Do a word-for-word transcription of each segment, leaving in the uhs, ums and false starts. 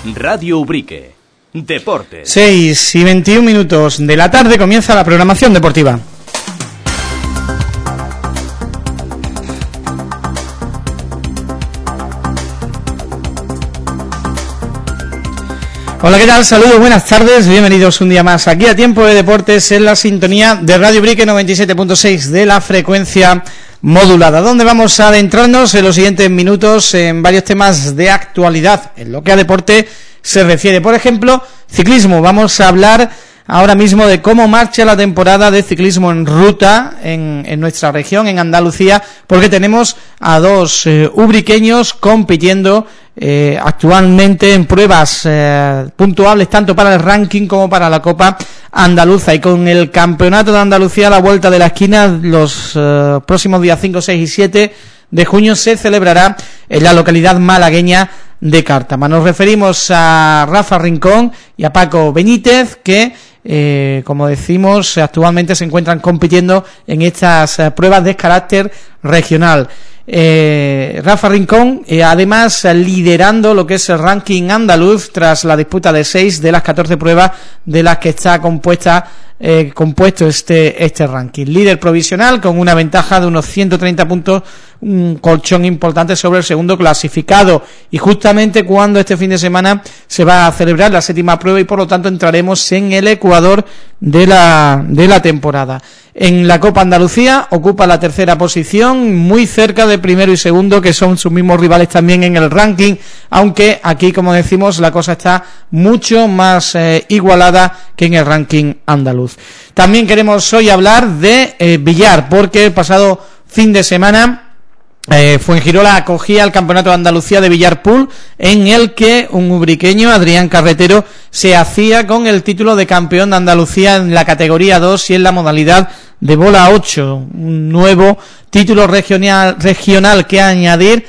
Radio Ubrique. Deportes. seis y veintiún minutos de la tarde comienza la programación deportiva. Hola, ¿qué tal? Saludos, buenas tardes, bienvenidos un día más aquí a Tiempo de Deportes en la sintonía de Radio Ubrique noventa y siete punto seis de la frecuencia modulada, donde vamos a adentrarnos en los siguientes minutos en varios temas de actualidad en lo que a deporte se refiere. Por ejemplo, ciclismo. Vamos a hablar ahora mismo de cómo marcha la temporada de ciclismo en ruta en, en nuestra región, en Andalucía, porque tenemos a dos eh, ubriqueños compitiendo eh, actualmente en pruebas eh, puntuables tanto para el ranking como para la Copa Andaluza, y con el Campeonato de Andalucía a la vuelta de la esquina, los eh, próximos días cinco, seis y siete de junio se celebrará en la localidad malagueña de Cártama. Nos referimos a Rafa Rincón y a Paco Benítez, que eh, como decimos actualmente se encuentran compitiendo en estas eh, pruebas de carácter regional. Eh, Rafa Rincón, eh, además liderando lo que es el ranking andaluz tras la disputa de seis de las catorce pruebas de las que está compuesta eh, compuesto este este ranking. Líder provisional con una ventaja de unos ciento treinta puntos, un colchón importante sobre el segundo clasificado, y justamente cuando este fin de semana se va a celebrar la séptima prueba y por lo tanto entraremos en el Ecuador de la de la temporada. En la Copa Andalucía ocupa la tercera posición, muy cerca de primero y segundo, que son sus mismos rivales también en el ranking, aunque aquí, como decimos, la cosa está mucho más eh, igualada que en el ranking andaluz. También queremos hoy hablar de eh, billar, porque el pasado fin de semana Eh, Fuengirola acogía el Campeonato de Andalucía de Billar Pool, en el que un ubriqueño, Adrián Carretero, se hacía con el título de campeón de Andalucía en la categoría dos y en la modalidad de bola ocho, un nuevo título regional, regional que añadir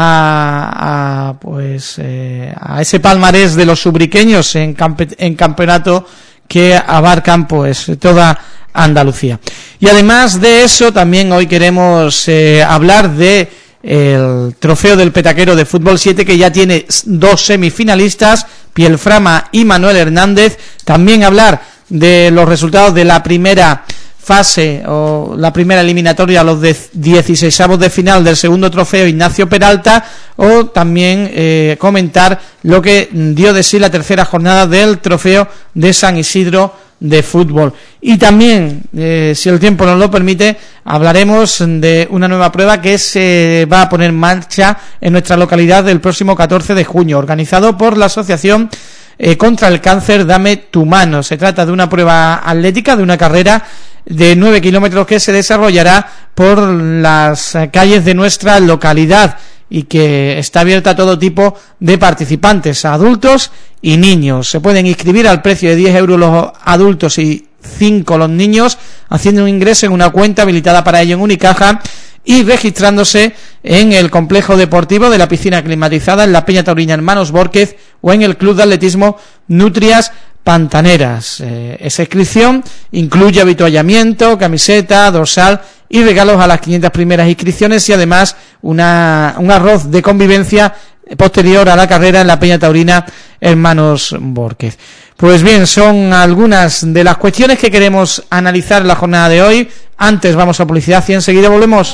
a, a pues eh, a ese palmarés de los ubriqueños en, campe, en campeonato que abarcan pues toda Andalucía. Y además de eso, también hoy queremos eh, hablar de el trofeo del Petaquero de Fútbol siete, que ya tiene dos semifinalistas, Pielframa y Manuel Hernández. También hablar de los resultados de la primera fase o la primera eliminatoria, los de dieciseisavos de final del segundo trofeo Ignacio Peralta, o también eh, comentar lo que dio de sí la tercera jornada del trofeo de San Isidro de fútbol. Y también, eh, si el tiempo nos lo permite, hablaremos de una nueva prueba que se va a poner en marcha en nuestra localidad el próximo catorce de junio, organizado por la Asociación eh, contra el Cáncer Dame tu Mano. Se trata de una prueba atlética, de una carrera de nueve kilómetros que se desarrollará por las calles de nuestra localidad y que está abierta a todo tipo de participantes, a adultos y niños. Se pueden inscribir al precio de diez euros los adultos y cinco los niños, haciendo un ingreso en una cuenta habilitada para ello en Unicaja y registrándose en el complejo deportivo de la piscina climatizada en la Peña Taurina Hermanos Bórquez o en el Club de Atletismo Nutrias Pantaneras. Eh, esa inscripción incluye avituallamiento, camiseta, dorsal y regalos a las quinientas primeras inscripciones, y además una un arroz de convivencia posterior a la carrera en la Peña Taurina Hermanos Bórquez. Pues bien, son algunas de las cuestiones que queremos analizar en la jornada de hoy. Antes vamos a publicidad y enseguida volvemos.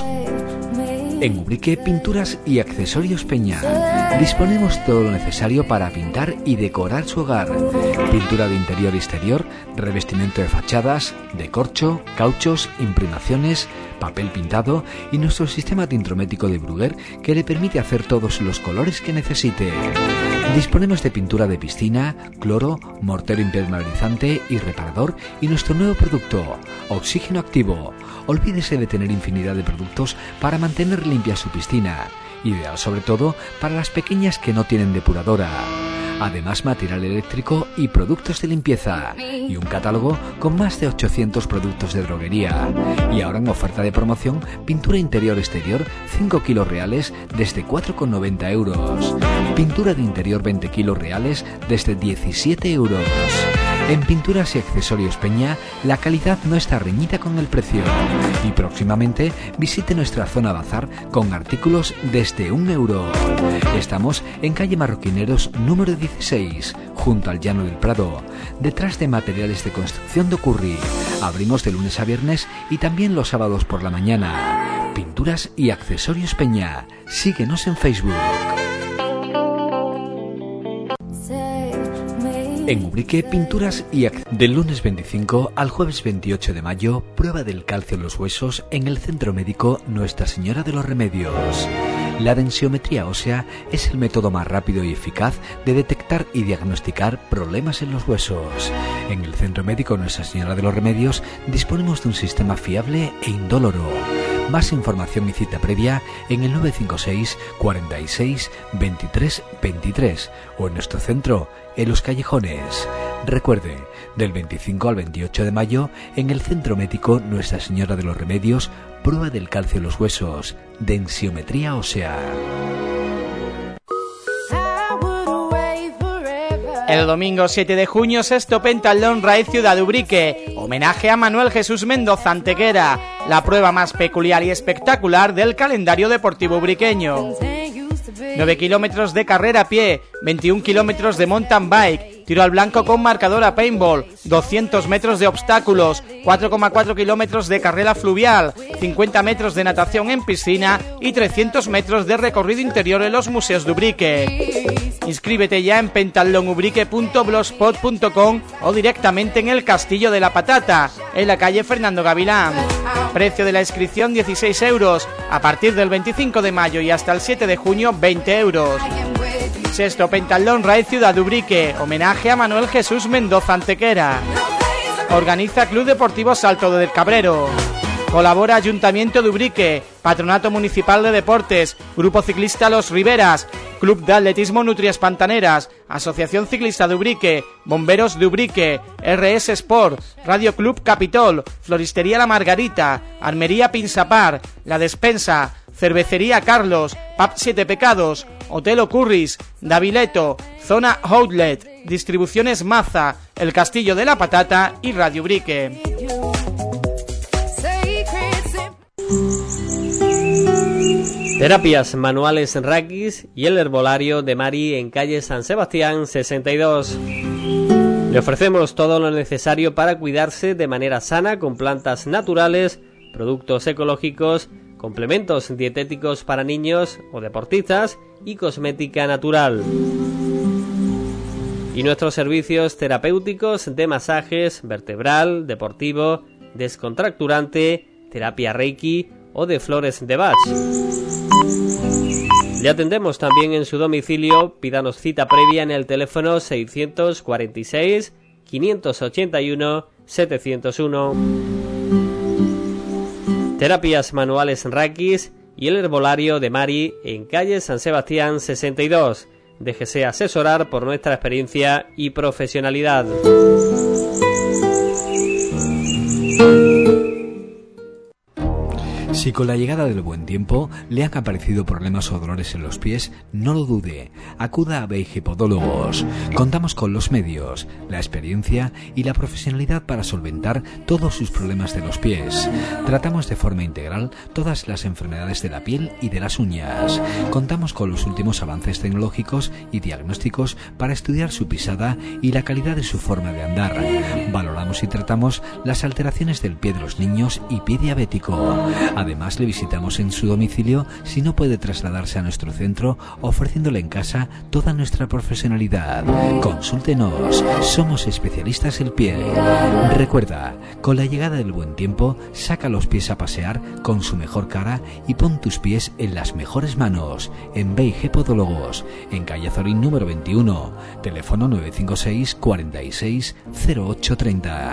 En Ubrique Pinturas y Accesorios Peña disponemos todo lo necesario para pintar y decorar su hogar. Pintura de interior y exterior, revestimiento de fachadas, de corcho, cauchos, imprimaciones, papel pintado y nuestro sistema tintrométrico de Bruguer, que le permite hacer todos los colores que necesite. Disponemos de pintura de piscina, cloro, mortero impermeabilizante y reparador, y nuestro nuevo producto, Oxígeno Activo. Olvídese de tener infinidad de productos para mantener limpia su piscina, ideal sobre todo para las pequeñas que no tienen depuradora. Además, material eléctrico y productos de limpieza, y un catálogo con más de ochocientos productos de droguería. Y ahora en oferta de promoción, pintura interior-exterior cinco kilos reales desde cuatro con noventa euros. Pintura de interior veinte kilos reales desde diecisiete euros. En Pinturas y Accesorios Peña, la calidad no está reñida con el precio. Y próximamente visite nuestra zona bazar con artículos desde un euro. Estamos en calle Marroquineros número dieciséis, junto al Llano del Prado, detrás de materiales de construcción de Ocurri. Abrimos de lunes a viernes y también los sábados por la mañana. Pinturas y Accesorios Peña. Síguenos en Facebook. En Ubrique, Pinturas y Ac... Del lunes veinticinco al jueves veintiocho de mayo, prueba del calcio en los huesos en el Centro Médico Nuestra Señora de los Remedios. La densiometría ósea es el método más rápido y eficaz de detectar y diagnosticar problemas en los huesos. En el Centro Médico Nuestra Señora de los Remedios disponemos de un sistema fiable e indoloro. Más información y cita previa en el nueve cinco seis, cuarenta y seis, veintitrés veintitrés o en nuestro centro, en Los Callejones. Recuerde, del veinticinco al veintiocho de mayo, en el Centro Médico Nuestra Señora de los Remedios, prueba del calcio en los huesos, densiometría ósea. El domingo siete de junio, sexto Pentathlon Raid Ciudad Ubrique, homenaje a Manuel Jesús Mendoza Antequera, la prueba más peculiar y espectacular del calendario deportivo ubriqueño. nueve kilómetros de carrera a pie, veintiún kilómetros de mountain bike, tiro al blanco con marcador a paintball, doscientos metros de obstáculos, cuatro coma cuatro kilómetros de carrera fluvial, cincuenta metros de natación en piscina y trescientos metros de recorrido interior en los museos de Ubrique. Inscríbete ya en pentathlon ubrique punto blogspot punto com o directamente en el Castillo de la Patata, en la calle Fernando Gavilán. Precio de la inscripción dieciséis euros, a partir del veinticinco de mayo y hasta el siete de junio veinte euros. Sexto Pentathlon Raid Ciudad de Ubrique, homenaje a Manuel Jesús Mendoza Antequera. Organiza Club Deportivo Salto del Cabrero. Colabora Ayuntamiento de Ubrique, Patronato Municipal de Deportes, Grupo Ciclista Los Riberas, Club de Atletismo Nutrias Pantaneras, Asociación Ciclista de Ubrique, Bomberos de Ubrique, R S Sport, Radio Club Capitol, Floristería La Margarita, Armería Pinsapar, La Despensa, Cervecería Carlos, Pub Siete Pecados, Hotel Ocurris, Davileto, Zona Outlet, Distribuciones Maza, El Castillo de la Patata y Radio Ubrique. Terapias manuales Raquis y el herbolario de Mari en calle San Sebastián sesenta y dos. Le ofrecemos todo lo necesario para cuidarse de manera sana con plantas naturales, productos ecológicos, complementos dietéticos para niños o deportistas y cosmética natural. Y nuestros servicios terapéuticos de masajes vertebral, deportivo, descontracturante, terapia Reiki o de flores de Bach. Le atendemos también en su domicilio. Pídanos cita previa en el teléfono seiscientos cuarenta y seis, quinientos ochenta y uno, setecientos uno. Terapias manuales Raquis y el herbolario de Mari en calle San Sebastián sesenta y dos. Déjese asesorar por nuestra experiencia y profesionalidad. Si con la llegada del buen tiempo le han aparecido problemas o dolores en los pies, no lo dude, acuda a Beige Podólogos. Contamos con los medios, la experiencia y la profesionalidad para solventar todos sus problemas de los pies. Tratamos de forma integral todas las enfermedades de la piel y de las uñas. Contamos con los últimos avances tecnológicos y diagnósticos para estudiar su pisada y la calidad de su forma de andar. Valoramos y tratamos las alteraciones del pie de los niños y pie diabético. Además, le visitamos en su domicilio si no puede trasladarse a nuestro centro, ofreciéndole en casa toda nuestra profesionalidad. Consúltenos, somos especialistas en piel. Recuerda, con la llegada del buen tiempo, saca los pies a pasear con su mejor cara y pon tus pies en las mejores manos. En Beige Podólogos, en calle Azorín número veintiuno, teléfono nueve cinco seis, cuarenta y seis, cero ocho treinta.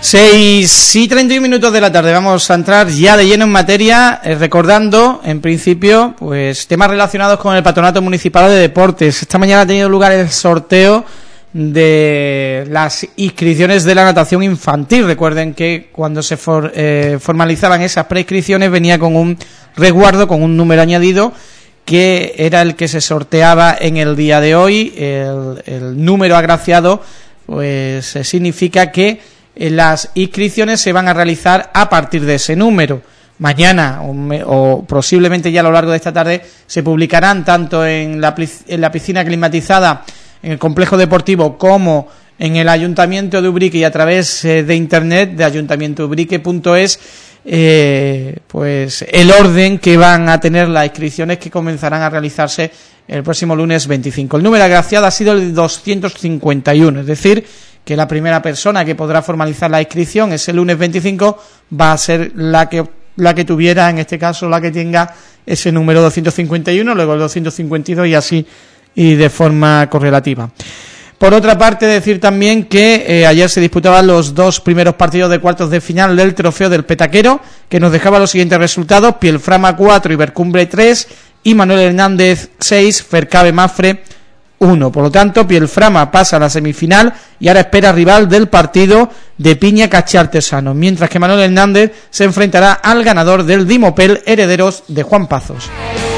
seis y treinta y un minutos de la tarde, vamos a entrar ya de lleno en materia, eh, recordando, en principio, pues temas relacionados con el Patronato Municipal de Deportes. Esta mañana ha tenido lugar el sorteo de las inscripciones de la natación infantil. Recuerden que cuando se for, eh, formalizaban esas preinscripciones venía con un resguardo, con un número añadido, que era el que se sorteaba en el día de hoy. El, el número agraciado pues eh, significa que eh, las inscripciones se van a realizar a partir de ese número. Mañana o, me, o posiblemente ya a lo largo de esta tarde se publicarán tanto en la, en la piscina climatizada en el complejo deportivo como en el Ayuntamiento de Ubrique y a través eh, de internet de ayuntamiento ubrique punto es eh, pues el orden que van a tener las inscripciones que comenzarán a realizarse el próximo lunes veinticinco. El número agraciado ha sido el doscientos cincuenta y uno, es decir, que la primera persona que podrá formalizar la inscripción ese lunes veinticinco va a ser la que la que tuviera, en este caso la que tenga ese número doscientos cincuenta y uno, luego el doscientos cincuenta y dos y así y de forma correlativa. Por otra parte, decir también que eh, ayer se disputaban los dos primeros partidos de cuartos de final del Trofeo del Petaquero, que nos dejaba los siguientes resultados: Pielframa cuatro, Ibercumbre tres y Manuel Hernández seis, Fercabe Mafre uno. Por lo tanto, Pielframa pasa a la semifinal y ahora espera rival del partido de Piña Caché Artesano, mientras que Manuel Hernández se enfrentará al ganador del Dimopel Herederos de Juan Pazos.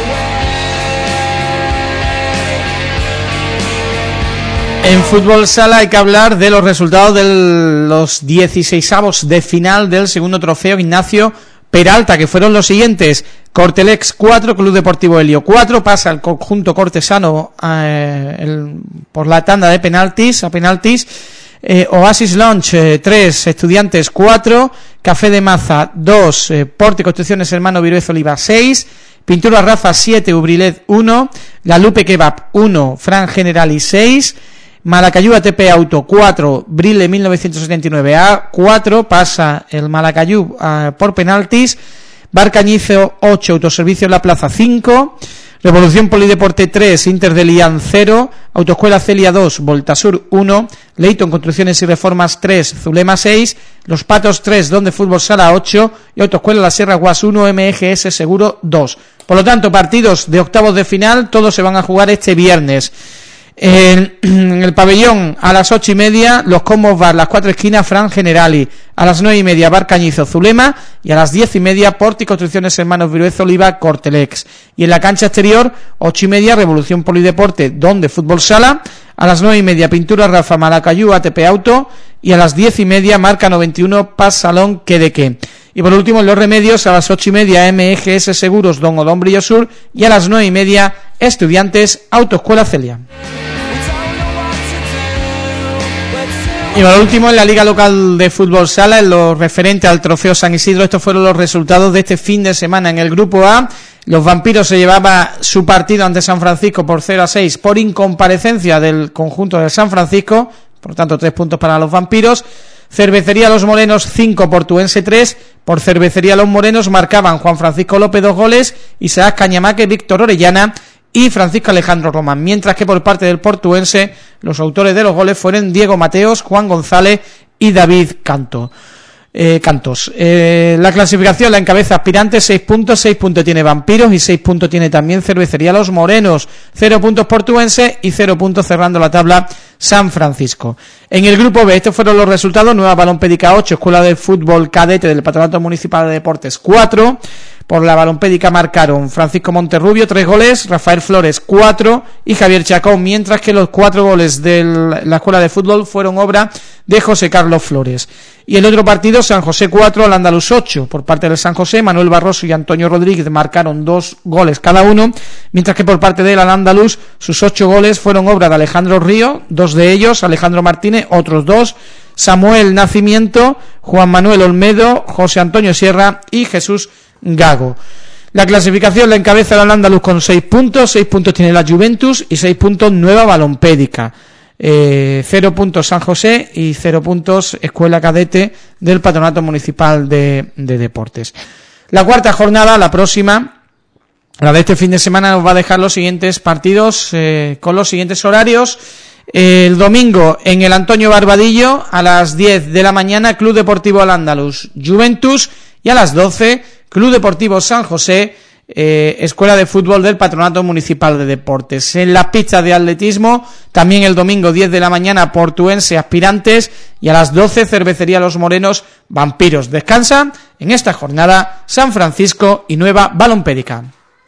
En fútbol sala hay que hablar de los resultados de los dieciseisavos de final del segundo trofeo Ignacio Peralta, que fueron los siguientes: Cortelex cuatro, Club Deportivo Helio cuatro, pasa el conjunto cortesano eh, el, por la tanda de penaltis, a penaltis, eh, Oasis Lounge eh, tres, Estudiantes cuatro, Café de Maza dos, eh, Porte Construcciones Hermano Viruez Oliva seis, Pintura Rafa siete, Ubrilet uno, La Lupe Kebab uno, Fran Generali seis, Malacayú A T P Auto cuatro, Brile mil novecientos setenta y nueve A cuatro, pasa el Malacayú uh, por penaltis, Barcañizo ocho, Autoservicio La Plaza cinco, Revolución Polideporte tres, Inter de Lián cero, Autoescuela Celia dos, Voltasur uno, Leighton Construcciones y Reformas tres, Zulema seis, Los Patos tres, Donde Fútbol Sala ocho y Autoescuela La Sierra Guas uno, M G S Seguro dos. Por lo tanto, partidos de octavos de final, todos se van a jugar este viernes. En, en el pabellón a las ocho y media los Comos Bar, Las Cuatro Esquinas, Fran Generali, a las nueve y media Bar Cañizo, Zulema, y a las diez y media Porti Construcciones Hermanos Viruez Oliva, Cortelex. Y en la cancha exterior, ocho y media Revolución Polideporte, Donde Fútbol Sala, a las nueve y media Pintura Rafa, Malacayú A T P Auto, y a las diez y media Marca noventa y uno Paz Salón Quedeque. Y por último, en los remedios, a las ocho y media M G S Seguros, Don Odón Brillo Sur, y a las nueve y media Estudiantes, Autoescuela Celia. Y por último, en la Liga Local de Fútbol Sala, en lo referente al Trofeo San Isidro, estos fueron los resultados de este fin de semana. En el Grupo A, los Vampiros se llevaba su partido ante San Francisco por cero a seis por incomparecencia del conjunto de San Francisco, por tanto tres puntos para los Vampiros. Cervecería Los Morenos cinco, Portuense tres. Por Cervecería Los Morenos marcaban Juan Francisco López dos goles, Isaac Cañamaque, Víctor Orellana y Francisco Alejandro Román, mientras que por parte del Portuense los autores de los goles fueron Diego Mateos, Juan González y David Canto. Eh, Cantos. Eh, la clasificación la encabeza Aspirantes, seis puntos, seis puntos tiene Vampiros y seis puntos tiene también Cervecería Los Morenos, cero puntos Portuense y cero puntos cerrando la tabla San Francisco. En el grupo B, estos fueron los resultados: Nueva Balompédica ocho, Escuela de Fútbol Cadete del Patronato Municipal de Deportes cuatro, por la Balompédica marcaron Francisco Monterrubio tres goles, Rafael Flores cuatro y Javier Chacón, mientras que los cuatro goles de la Escuela de Fútbol fueron obra de José Carlos Flores. Y el otro partido, San José cuatro, Al Andaluz ocho, por parte del San José, Manuel Barroso y Antonio Rodríguez marcaron dos goles cada uno, mientras que por parte del Al Andaluz sus ocho goles fueron obra de Alejandro Río, dos de ellos, Alejandro Martínez, otros dos, Samuel Nacimiento, Juan Manuel Olmedo, José Antonio Sierra y Jesús Gago. La clasificación la encabeza el Al Andaluz con seis puntos, seis puntos tiene la Juventus y seis puntos Nueva Balompédica. Eh, cero puntos San José y cero puntos Escuela Cadete del Patronato Municipal de, de Deportes. La cuarta jornada, la próxima, la de este fin de semana, nos va a dejar los siguientes partidos eh, con los siguientes horarios. El domingo en el Antonio Barbadillo a las diez de la mañana Club Deportivo Al-Ándalus Juventus, y a las doce Club Deportivo San José, eh, Escuela de Fútbol del Patronato Municipal de Deportes. En las pistas de atletismo también el domingo diez de la mañana Portuense Aspirantes, y a las doce Cervecería Los Morenos Vampiros. Descansan en esta jornada San Francisco y Nueva Balompédica.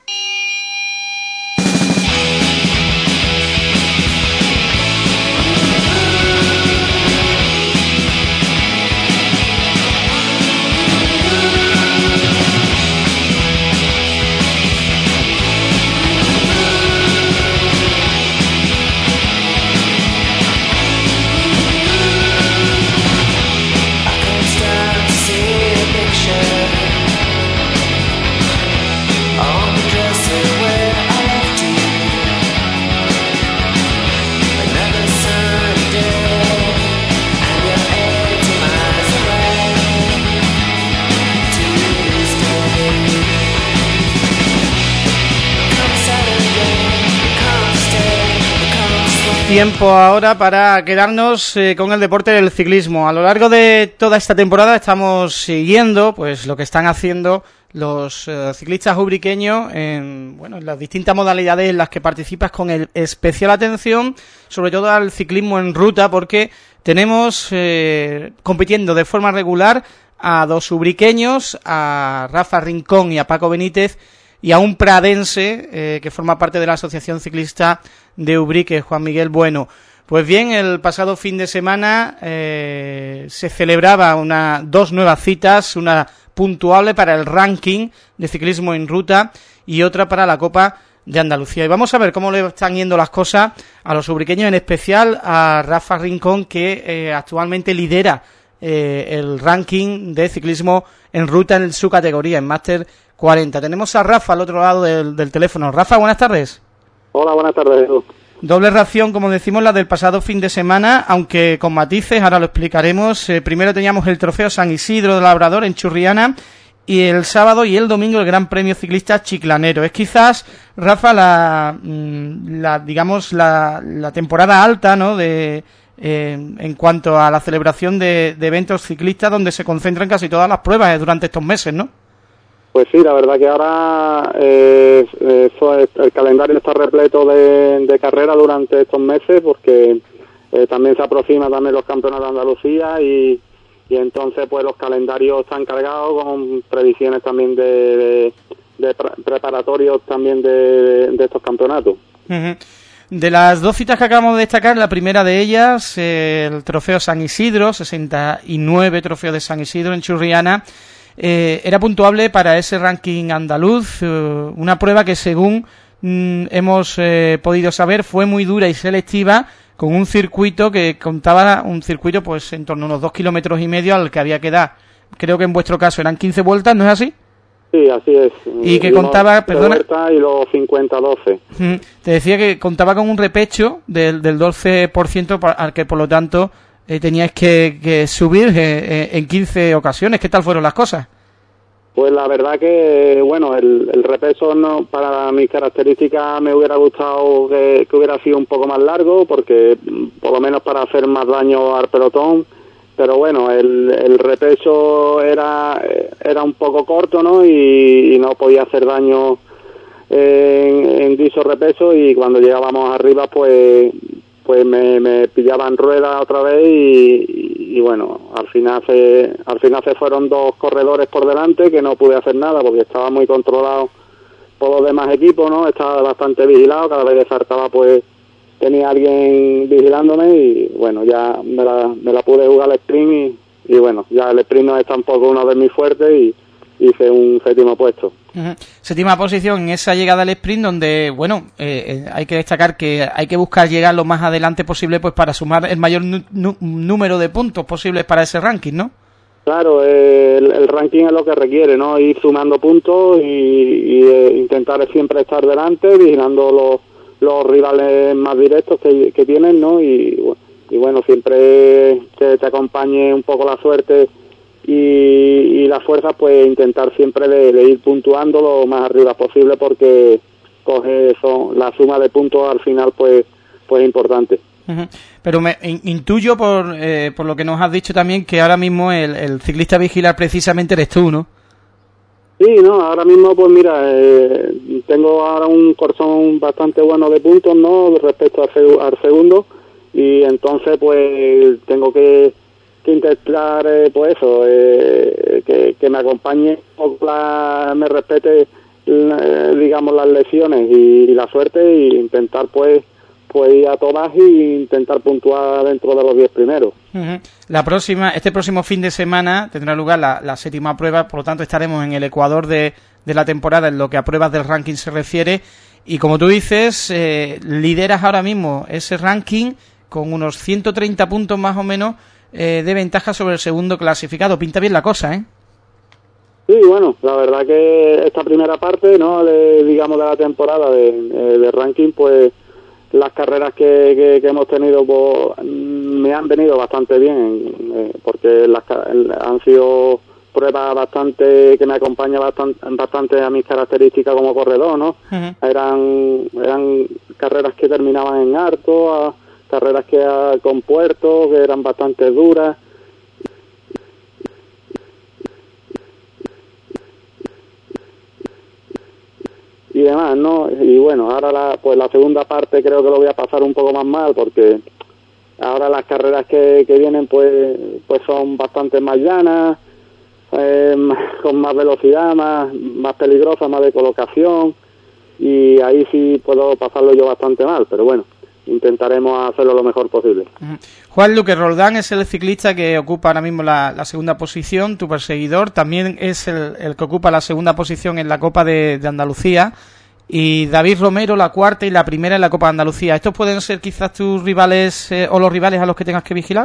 Tiempo ahora para quedarnos eh, con el deporte del ciclismo. A lo largo de toda esta temporada estamos siguiendo pues lo que están haciendo los eh, ciclistas ubriqueños en, bueno, en las distintas modalidades en las que participas, con el especial atención sobre todo al ciclismo en ruta, porque tenemos eh, compitiendo de forma regular a dos ubriqueños, a Rafa Rincón y a Paco Benítez, y a un pradense eh, que forma parte de la Asociación Ciclista de Ubrique, Juan Miguel Bueno. Pues bien, el pasado fin de semana eh, se celebraba una dos nuevas citas, una puntuable para el ranking de ciclismo en ruta y otra para la Copa de Andalucía. Y vamos a ver cómo le están yendo las cosas a los ubriqueños, en especial a Rafa Rincón, que eh, actualmente lidera eh, el ranking de ciclismo en ruta en su categoría, en Máster cuarenta. Tenemos a Rafa al otro lado del, del teléfono. Rafa, buenas tardes. Hola, buenas tardes, Jesús. Doble ración, como decimos, la del pasado fin de semana, aunque con matices, ahora lo explicaremos. Eh, primero teníamos el Trofeo San Isidro de Labrador en Churriana, y el sábado y el domingo el Gran Premio Ciclista Chiclanero. Es quizás, Rafa, la, la digamos, la, la temporada alta, ¿no?, de eh, en cuanto a la celebración de, de eventos ciclistas, donde se concentran casi todas las pruebas eh, durante estos meses, ¿no? Pues sí, la verdad que ahora eh, eso es, el calendario está repleto de, de carreras durante estos meses, porque eh, también se aproxima también los campeonatos de Andalucía, y, y entonces pues los calendarios están cargados con previsiones también de, de, de pre- preparatorios también de, de estos campeonatos. Uh-huh. De las dos citas que acabamos de destacar, la primera de ellas, eh, el Trofeo San Isidro, sesenta y nueve Trofeo de San Isidro en Churriana, Eh, era puntuable para ese ranking andaluz, eh, una prueba que, según mm, hemos eh, podido saber, fue muy dura y selectiva, con un circuito que contaba, un circuito pues en torno a unos dos kilómetros y medio al que había que dar. Creo que en vuestro caso eran quince vueltas, ¿no es así? Sí, así es. Y que contaba, perdona, y los cincuenta doce. Te decía que contaba con un repecho del, del doce por ciento, al que por lo tanto Eh, teníais que, que subir eh, eh, en quince ocasiones. ¿Qué tal fueron las cosas? Pues la verdad que, bueno, el, el repeso no, para mis características me hubiera gustado que, que hubiera sido un poco más largo, porque por lo menos para hacer más daño al pelotón, pero bueno, el, el repeso era era un poco corto, ¿no?, y, y no podía hacer daño en, en dicho repeso, y cuando llegábamos arriba pues pues me, me pillaban ruedas otra vez, y, y, y bueno, al final se al final se fueron dos corredores por delante, que no pude hacer nada porque estaba muy controlado por los demás equipos, ¿no? Estaba bastante vigilado, cada vez que saltaba pues tenía alguien vigilándome, y bueno, ya me la, me la pude jugar al sprint, y, y bueno, ya el sprint no es tampoco uno de mis fuertes, y hice un séptimo puesto. Uh-huh. Séptima posición en esa llegada al sprint, donde, bueno, eh, eh, hay que destacar que hay que buscar llegar lo más adelante posible, pues para sumar el mayor nu- nu- número de puntos posibles para ese ranking, ¿no? Claro, eh, el, el ranking es lo que requiere, ¿no?, ir sumando puntos y, y eh, intentar siempre estar delante, vigilando los, los rivales más directos que, que tienen, ¿no? Y, y bueno, siempre que te acompañe un poco la suerte y, y las fuerzas, pues intentar siempre de, de ir puntuando lo más arriba posible, porque coge eso, la suma de puntos al final pues pues es importante. Uh-huh. Pero me in, intuyo por, eh, por lo que nos has dicho también que ahora mismo el, el ciclista a vigilar precisamente eres tú, ¿no? Sí, no, ahora mismo pues mira, eh, tengo ahora un corzón bastante bueno de puntos, ¿no? Respecto al, al segundo, y entonces pues tengo que, que intentar eh, pues eso, eh, que, que me acompañe, la, me respete la, digamos las lesiones y, y la suerte, e intentar pues pues ir a todas e intentar puntuar dentro de los diez primeros. Uh-huh. La próxima, este próximo fin de semana tendrá lugar la, la séptima prueba, por lo tanto estaremos en el ecuador de, de la temporada en lo que a pruebas del ranking se refiere, y como tú dices, eh, lideras ahora mismo ese ranking con unos ciento treinta puntos más o menos eh, de ventaja sobre el segundo clasificado. Pinta bien la cosa, ¿eh? Sí, bueno, la verdad que esta primera parte, ¿no?, de, digamos, de la temporada de, de ranking, pues las carreras que, que, que hemos tenido pues, me han venido bastante bien, eh, porque las, han sido pruebas bastante que me acompañan bastante, bastante a mis características como corredor, ¿no? Uh-huh. Eran eran carreras que terminaban en harto, a, carreras que a, con puertos, que eran bastante duras. Y demás, ¿no? Y bueno, ahora la, pues la segunda parte creo que lo voy a pasar un poco más mal, porque ahora las carreras que, que vienen pues pues son bastante más llanas, eh, con más velocidad, más más peligrosas, más de colocación, y ahí sí puedo pasarlo yo bastante mal, pero bueno, intentaremos hacerlo lo mejor posible. Juan Luque Roldán es el ciclista que ocupa ahora mismo la, la segunda posición, tu perseguidor, también es el, el que ocupa la segunda posición en la Copa de, de Andalucía, y David Romero la cuarta y la primera en la Copa de Andalucía. ¿Estos pueden ser quizás tus rivales eh, o los rivales a los que tengas que vigilar?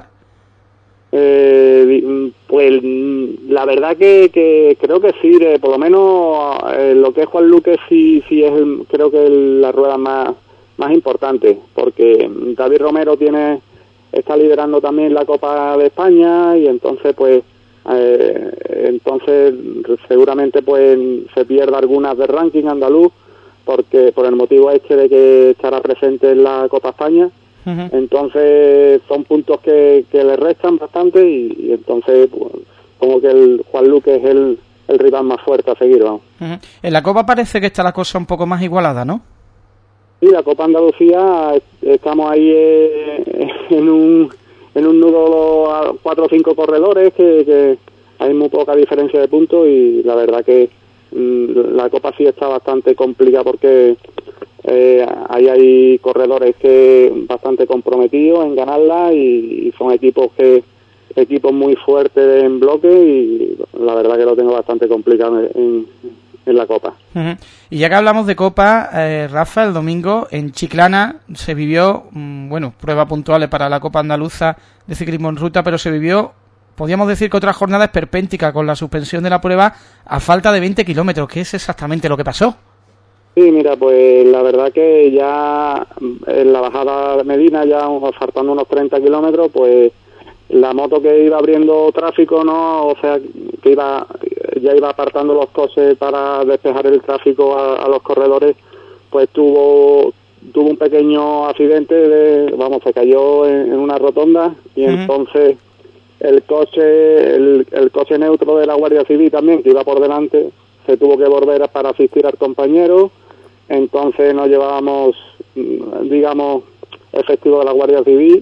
Eh, pues la verdad que, que creo que sí, de, por lo menos eh, lo que es Juan Luque sí, sí es el, creo que el, la rueda más más importante, porque David Romero tiene está liderando también la Copa de España, y entonces pues eh, entonces seguramente pues se pierda algunas del ranking andaluz, porque por el motivo este de que estará presente en la Copa España. Uh-huh. Entonces son puntos que, que le restan bastante, y, y entonces pues, como que el Juan Luque es el, el rival más fuerte a seguir, ¿no? Uh-huh. En la Copa parece que está la cosa un poco más igualada, ¿no? Sí, la Copa Andalucía, estamos ahí eh, en un en un nudo a cuatro o cinco corredores, que, que hay muy poca diferencia de puntos, y la verdad que mmm, la Copa sí está bastante complicada, porque eh, ahí hay corredores que bastante comprometidos en ganarla, y, y son equipos que equipos muy fuertes en bloque, y la verdad que lo tengo bastante complicado en, en en la Copa. Uh-huh. Y ya que hablamos de Copa, eh, Rafa, el domingo en Chiclana se vivió, mmm, bueno, pruebas puntuales para la Copa Andaluza de ciclismo en ruta, pero se vivió, podríamos decir que otra jornada esperpéntica, con la suspensión de la prueba a falta de veinte kilómetros. ¿Qué es exactamente lo que pasó? Sí, mira, pues la verdad que ya en la bajada de Medina, ya faltando unos treinta kilómetros, pues la moto que iba abriendo tráfico, no, o sea, que iba ya iba apartando los coches para despejar el tráfico a, a los corredores, pues tuvo tuvo un pequeño accidente, de, vamos, se cayó en, en una rotonda, y uh-huh. entonces el coche el, el coche neutro de la Guardia Civil también, que iba por delante, se tuvo que volver para asistir al compañero. Entonces nos llevábamos, digamos, efectivo de la Guardia Civil,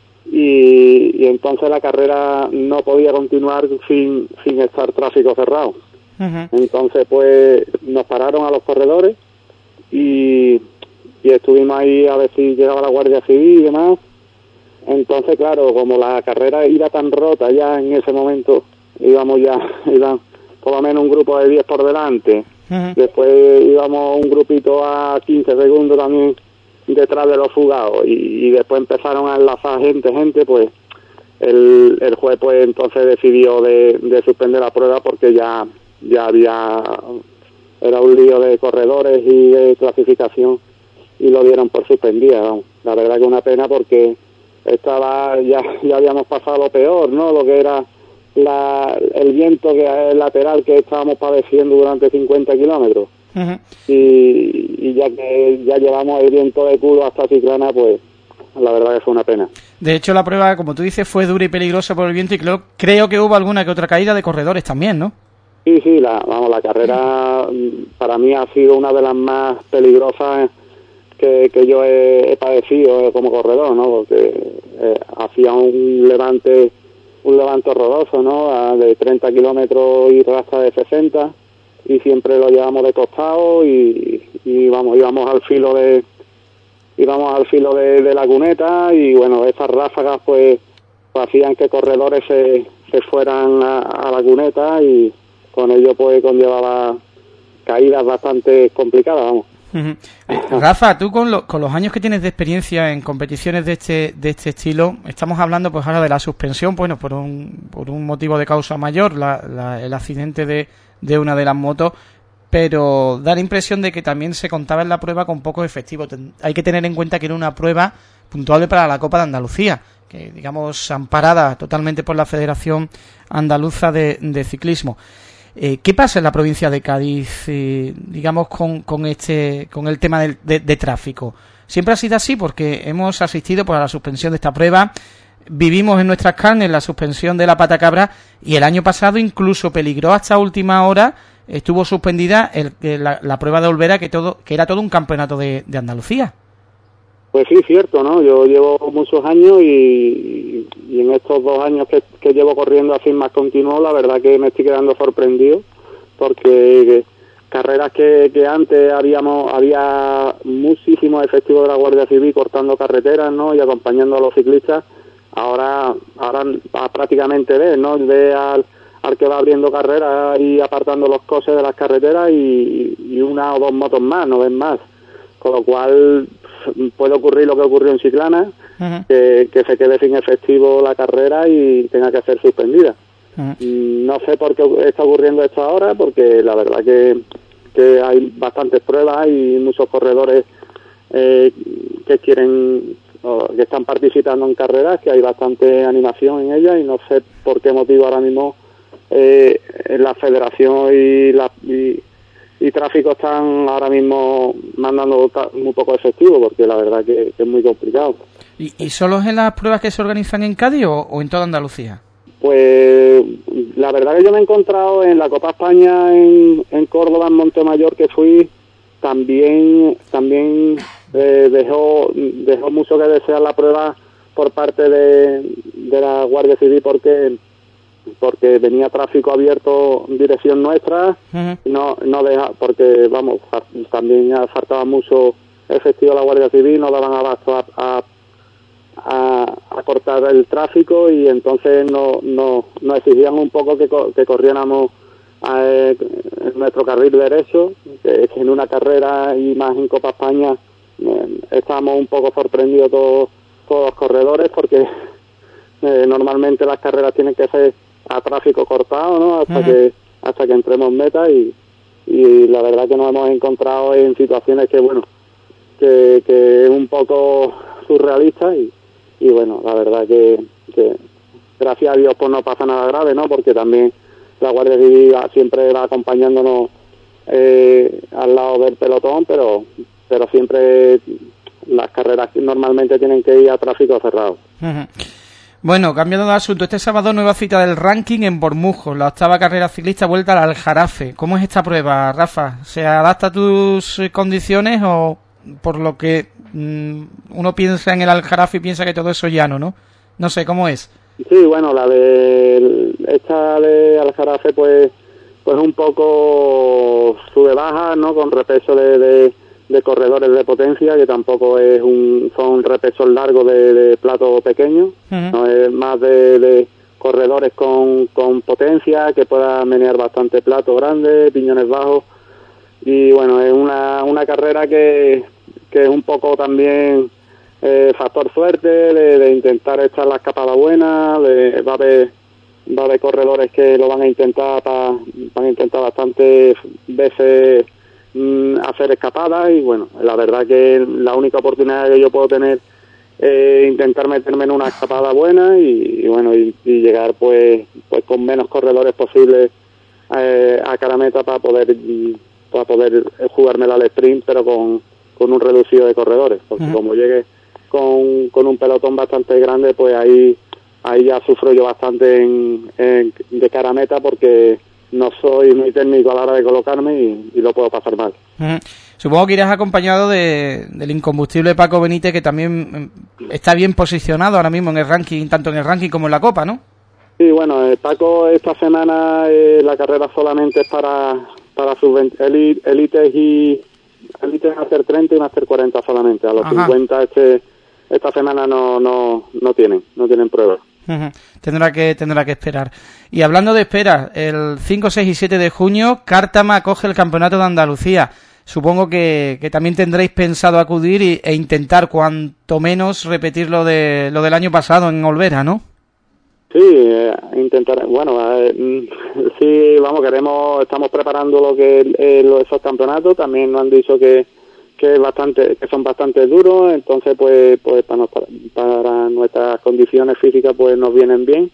y, y entonces la carrera no podía continuar sin, sin estar tráfico cerrado. Uh-huh. Entonces pues nos pararon a los corredores, y, y estuvimos ahí a ver si llegaba la Guardia Civil y demás. Entonces claro, como la carrera iba tan rota ya en ese momento, íbamos ya, iban por lo menos un grupo de diez por delante. Uh-huh. Después íbamos un grupito a quince segundos también detrás de los fugados, y, y después empezaron a enlazar gente, gente, pues el, el juez pues entonces decidió de, de suspender la prueba, porque ya, ya había, era un lío de corredores y de clasificación, y lo dieron por suspendida, ¿no? La verdad que una pena, porque estaba, ya, ya habíamos pasado lo peor, ¿no? Lo que era la, el viento que lateral que estábamos padeciendo durante cincuenta kilómetros. Uh-huh. y, y ya que ya llevamos el viento de culo hasta Chiclana, pues la verdad que fue una pena. De hecho, la prueba, como tú dices, fue dura y peligrosa por el viento y creo, creo que hubo alguna que otra caída de corredores también, ¿no? Sí, sí, la, vamos, la carrera para mí ha sido una de las más peligrosas que, que yo he, he padecido como corredor, ¿no? Porque eh, hacía un levante un levante horroroso, ¿no? A, de treinta kilómetros y rastra de sesenta, y siempre lo llevamos de costado y, y vamos, íbamos al filo de íbamos al filo de, de la cuneta, y bueno, esas ráfagas pues, pues hacían que corredores se, se fueran a, a la cuneta, y con ello pues conllevaba caídas bastante complicadas, vamos. Uh-huh. Eh, Rafa, tú con, lo, con los años que tienes de experiencia en competiciones de este de este estilo, estamos hablando pues ahora de la suspensión, bueno, por un por un motivo de causa mayor, la, la, el accidente de, de una de las motos, pero da la impresión de que también se contaba en la prueba con poco efectivo. Ten, hay que tener en cuenta que era una prueba puntuable para la Copa de Andalucía, que digamos amparada totalmente por la Federación Andaluza de, de Ciclismo. Eh, ¿Qué pasa en la provincia de Cádiz, eh, digamos, con, con este, con el tema de, de, de tráfico? Siempre ha sido así porque hemos asistido pues, a la suspensión de esta prueba, vivimos en nuestras carnes la suspensión de la patacabra, y el año pasado incluso peligró hasta última hora, estuvo suspendida el, la, la prueba de Olvera, que todo, que era todo un campeonato de, de Andalucía. Pues sí, cierto, ¿no? Yo llevo muchos años y, y en estos dos años que, que llevo corriendo así más continuo, la verdad que me estoy quedando sorprendido, porque carreras que, que antes habíamos había muchísimos efectivos de la Guardia Civil cortando carreteras, ¿no? Y acompañando a los ciclistas, ahora ahora prácticamente ves, ¿no? Ve al, al que va abriendo carreras y apartando los coches de las carreteras, y, y una o dos motos más, no ven más. Con lo cual puede ocurrir lo que ocurrió en Chiclana, uh-huh. que, que se quede sin efectivo la carrera y tenga que ser suspendida. Uh-huh. No sé por qué está ocurriendo esto ahora, porque la verdad que, que hay bastantes pruebas y muchos corredores eh, que quieren, que están participando en carreras, que hay bastante animación en ellas, y no sé por qué motivo ahora mismo eh, la federación y la... Y, y tráfico están ahora mismo mandando muy poco efectivo, porque la verdad que, que es muy complicado. ¿Y, ¿Y solo es en las pruebas que se organizan en Cádiz o, o en toda Andalucía? Pues la verdad que yo me he encontrado en la Copa España en, en Córdoba, en Montemayor, que fui, también también eh, dejó dejó mucho que desear la prueba por parte de, de la Guardia Civil, porque porque venía tráfico abierto en dirección nuestra, uh-huh. y no no deja, porque vamos, también faltaba mucho efectivo a la Guardia Civil, no daban abasto a, a, a, a cortar el tráfico, y entonces no no nos exigían un poco que, que corriéramos a, en nuestro carril derecho, que, que en una carrera y más en Copa España eh, estábamos un poco sorprendidos todos, todos los corredores, porque eh, normalmente las carreras tienen que ser a tráfico cortado, ¿no? Hasta uh-huh. que hasta que entremos en meta, y, y la verdad que nos hemos encontrado en situaciones que, bueno, que, que es un poco surrealista, y, y bueno, la verdad que, que gracias a Dios pues no pasa nada grave, ¿no? Porque también la Guardia Civil siempre va acompañándonos eh, al lado del pelotón, pero pero siempre las carreras normalmente tienen que ir a tráfico cerrado. Uh-huh. Bueno, cambiando de asunto, este sábado nueva cita del ranking en Bormujos, la octava carrera ciclista vuelta al Aljarafe. ¿Cómo es esta prueba, Rafa? ¿Se adapta a tus condiciones o por lo que mmm, uno piensa en el Aljarafe y piensa que todo eso es llano, ¿no? No sé, ¿cómo es? Sí, bueno, la de esta de Aljarafe pues pues un poco sube baja, ¿no? Con repeso de, de de corredores de potencia, que tampoco es un son repesos largos de, de plato pequeño, uh-huh. no es más de, de corredores con, con potencia, que pueda menear bastante plato grande, piñones bajos, y bueno, es una, una carrera que, que es un poco también eh, factor suerte, de, de intentar echar la escapada buena, de, va a haber va a haber corredores que lo van a intentar pa, van a intentar bastantes veces hacer escapadas, y bueno, la verdad que la única oportunidad que yo puedo tener es intentar meterme en una escapada buena, y, y bueno, y, y llegar pues pues con menos corredores posibles eh, a cara meta, para poder para poder jugármela al sprint, pero con, con un reducido de corredores, porque uh-huh. como llegue con, con un pelotón bastante grande, pues ahí ahí ya sufro yo bastante en, en, de cara a meta, porque no soy muy técnico a la hora de colocarme y, y lo puedo pasar mal. Uh-huh. Supongo que irás acompañado de, del incombustible Paco Benítez, que también está bien posicionado ahora mismo en el ranking, tanto en el ranking como en la Copa, ¿no? Sí, bueno, eh, Paco esta semana eh, la carrera solamente es para para sus élites y élites Master treinta y Master cuarenta solamente. A los Ajá. cincuenta este esta semana no no no tienen, no tienen pruebas. Uh-huh. Tendrá que tendrá que esperar. Y hablando de espera, el cinco, seis y siete de junio, Cártama acoge el Campeonato de Andalucía. Supongo que, que también tendréis pensado acudir y, e intentar cuanto menos repetir lo de lo del año pasado en Olvera, ¿no? Sí, eh, intentar, bueno, eh, sí, vamos, queremos, estamos preparando lo que eh, lo, esos campeonatos. También nos han dicho que que es bastante, que son bastante duros, entonces pues pues para, para, para nuestras condiciones físicas pues nos vienen bien,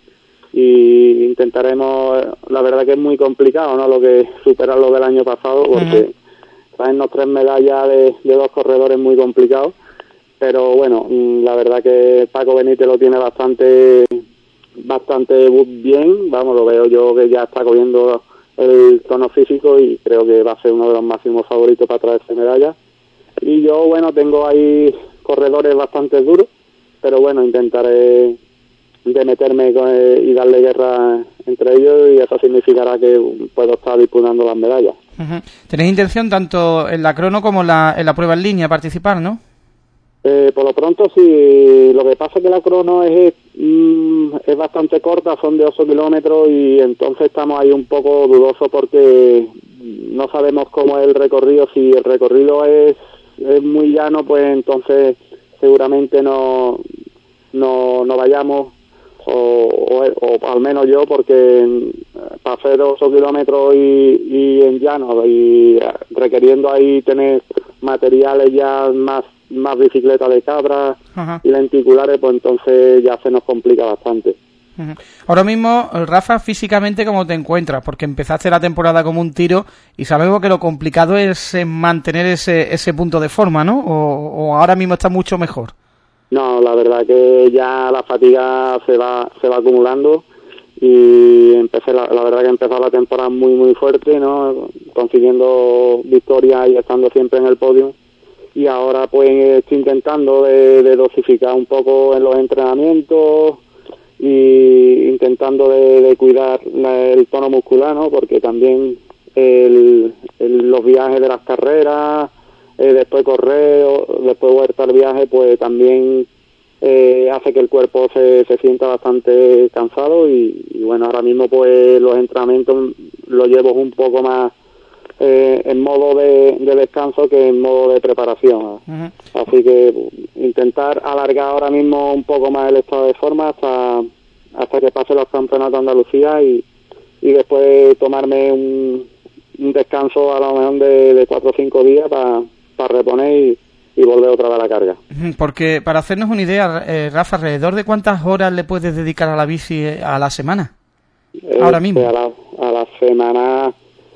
y intentaremos, la verdad que es muy complicado, ¿no?, lo que superar lo del año pasado, porque uh-huh. traernos tres medallas de, de dos corredores muy complicado, pero bueno, la verdad que Paco Benítez lo tiene bastante bastante bien, vamos, lo veo yo que ya está cogiendo el tono físico y creo que va a ser uno de los máximos favoritos para traerse medallas. Y yo, bueno, tengo ahí corredores bastante duros, pero bueno, intentaré de meterme con, eh, y darle guerra entre ellos, y eso significará que puedo estar disputando las medallas. Uh-huh. ¿Tenéis intención tanto en la crono como en la, en la prueba en línea participar, no? Eh, por lo pronto sí, lo que pasa es que la crono es, mm, es bastante corta, son de ocho kilómetros, y entonces estamos ahí un poco dudosos porque no sabemos cómo es el recorrido. Si el recorrido es, es muy llano, pues entonces seguramente no no, no vayamos, o, o, o al menos yo, porque para hacer ocho kilómetros y, y en llano, y requiriendo ahí tener materiales ya más más bicicleta de cabra Ajá. y lenticulares, pues entonces ya se nos complica bastante. Uh-huh. Ahora mismo, Rafa, físicamente, ¿cómo te encuentras? Porque empezaste la temporada como un tiro y sabemos que lo complicado es mantener ese ese punto de forma, ¿no? O, o ahora mismo está mucho mejor. No, la verdad que ya la fatiga se va se va acumulando, y empecé la, la verdad que empezó la temporada muy muy fuerte, ¿no?, consiguiendo victorias y estando siempre en el podio. Y ahora pues estoy intentando de, de dosificar un poco en los entrenamientos y intentando de, de cuidar la, el tono muscular, ¿no?, porque también el, el, los viajes de las carreras, eh, después correr, después vuelta al viaje, pues también eh, hace que el cuerpo se, se sienta bastante cansado, y, y bueno, ahora mismo pues los entrenamientos los llevo un poco más Eh, en modo de, de descanso que en modo de preparación. Uh-huh. Así que intentar alargar ahora mismo un poco más el estado de forma hasta hasta que pase los campeonatos de Andalucía, y, y después tomarme un, un descanso a lo mejor de, de cuatro o cinco días para pa reponer y, y volver otra vez a la carga. Porque para hacernos una idea, eh, Rafa, ¿alrededor de cuántas horas le puedes dedicar a la bici a la semana? Eh, ahora mismo. A la, a la semana,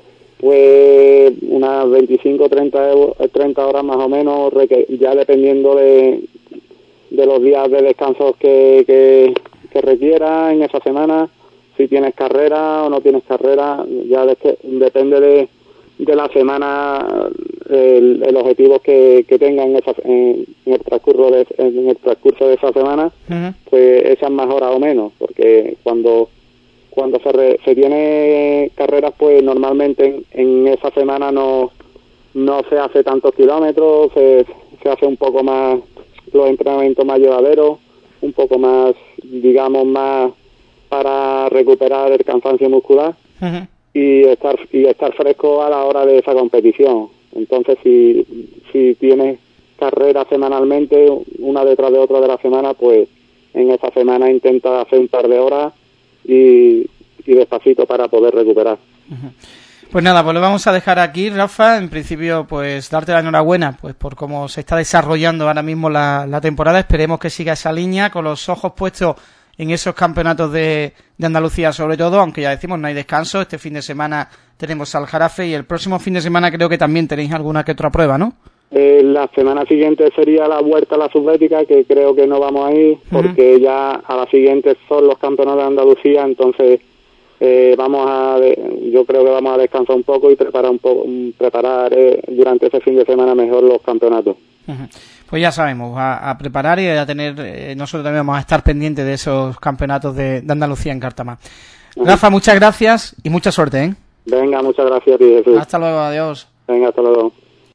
pues unas veinticinco, treinta horas más o menos, ya dependiendo de, de los días de descanso que, que, que requiera en esa semana, si tienes carrera o no tienes carrera, ya de, depende de, de la semana, el, el objetivo que, que tenga en, esa, en, en, el transcurso de, en el transcurso de esa semana, uh-huh. pues echas más horas o menos, porque cuando Cuando se, re, se tiene carreras, pues normalmente en, en esa semana no no se hace tantos kilómetros, se, se hace un poco más, los entrenamientos más llevaderos, un poco más, digamos, más para recuperar el cansancio muscular uh-huh. y estar y estar fresco a la hora de esa competición. Entonces, si, si tienes carreras semanalmente, una detrás de otra de la semana, pues en esa semana intenta hacer un par de horas y, y despacito para poder recuperar. Uh-huh. Pues nada, pues lo vamos a dejar aquí, Rafa. En principio, pues darte la enhorabuena pues por cómo se está desarrollando ahora mismo la, la temporada. Esperemos que siga esa línea, con los ojos puestos en esos campeonatos de, de Andalucía sobre todo, aunque ya decimos no hay descanso. Este fin de semana tenemos Aljarafe y el próximo fin de semana creo que también tenéis alguna que otra prueba, ¿no? Eh, la semana siguiente sería la Vuelta a la Subbética, que creo que no vamos a ir, porque uh-huh. ya a la siguiente son los campeonatos de Andalucía, entonces eh, vamos a, yo creo que vamos a descansar un poco y preparar un poco, preparar eh, durante ese fin de semana mejor los campeonatos. Uh-huh. Pues ya sabemos, a, a preparar y a tener, eh, nosotros también vamos a estar pendientes de esos campeonatos de, de Andalucía en Cártama. Uh-huh. Rafa, muchas gracias y mucha suerte, ¿eh? Venga, muchas gracias a ti, Jesús. Hasta luego, adiós. Venga, hasta luego.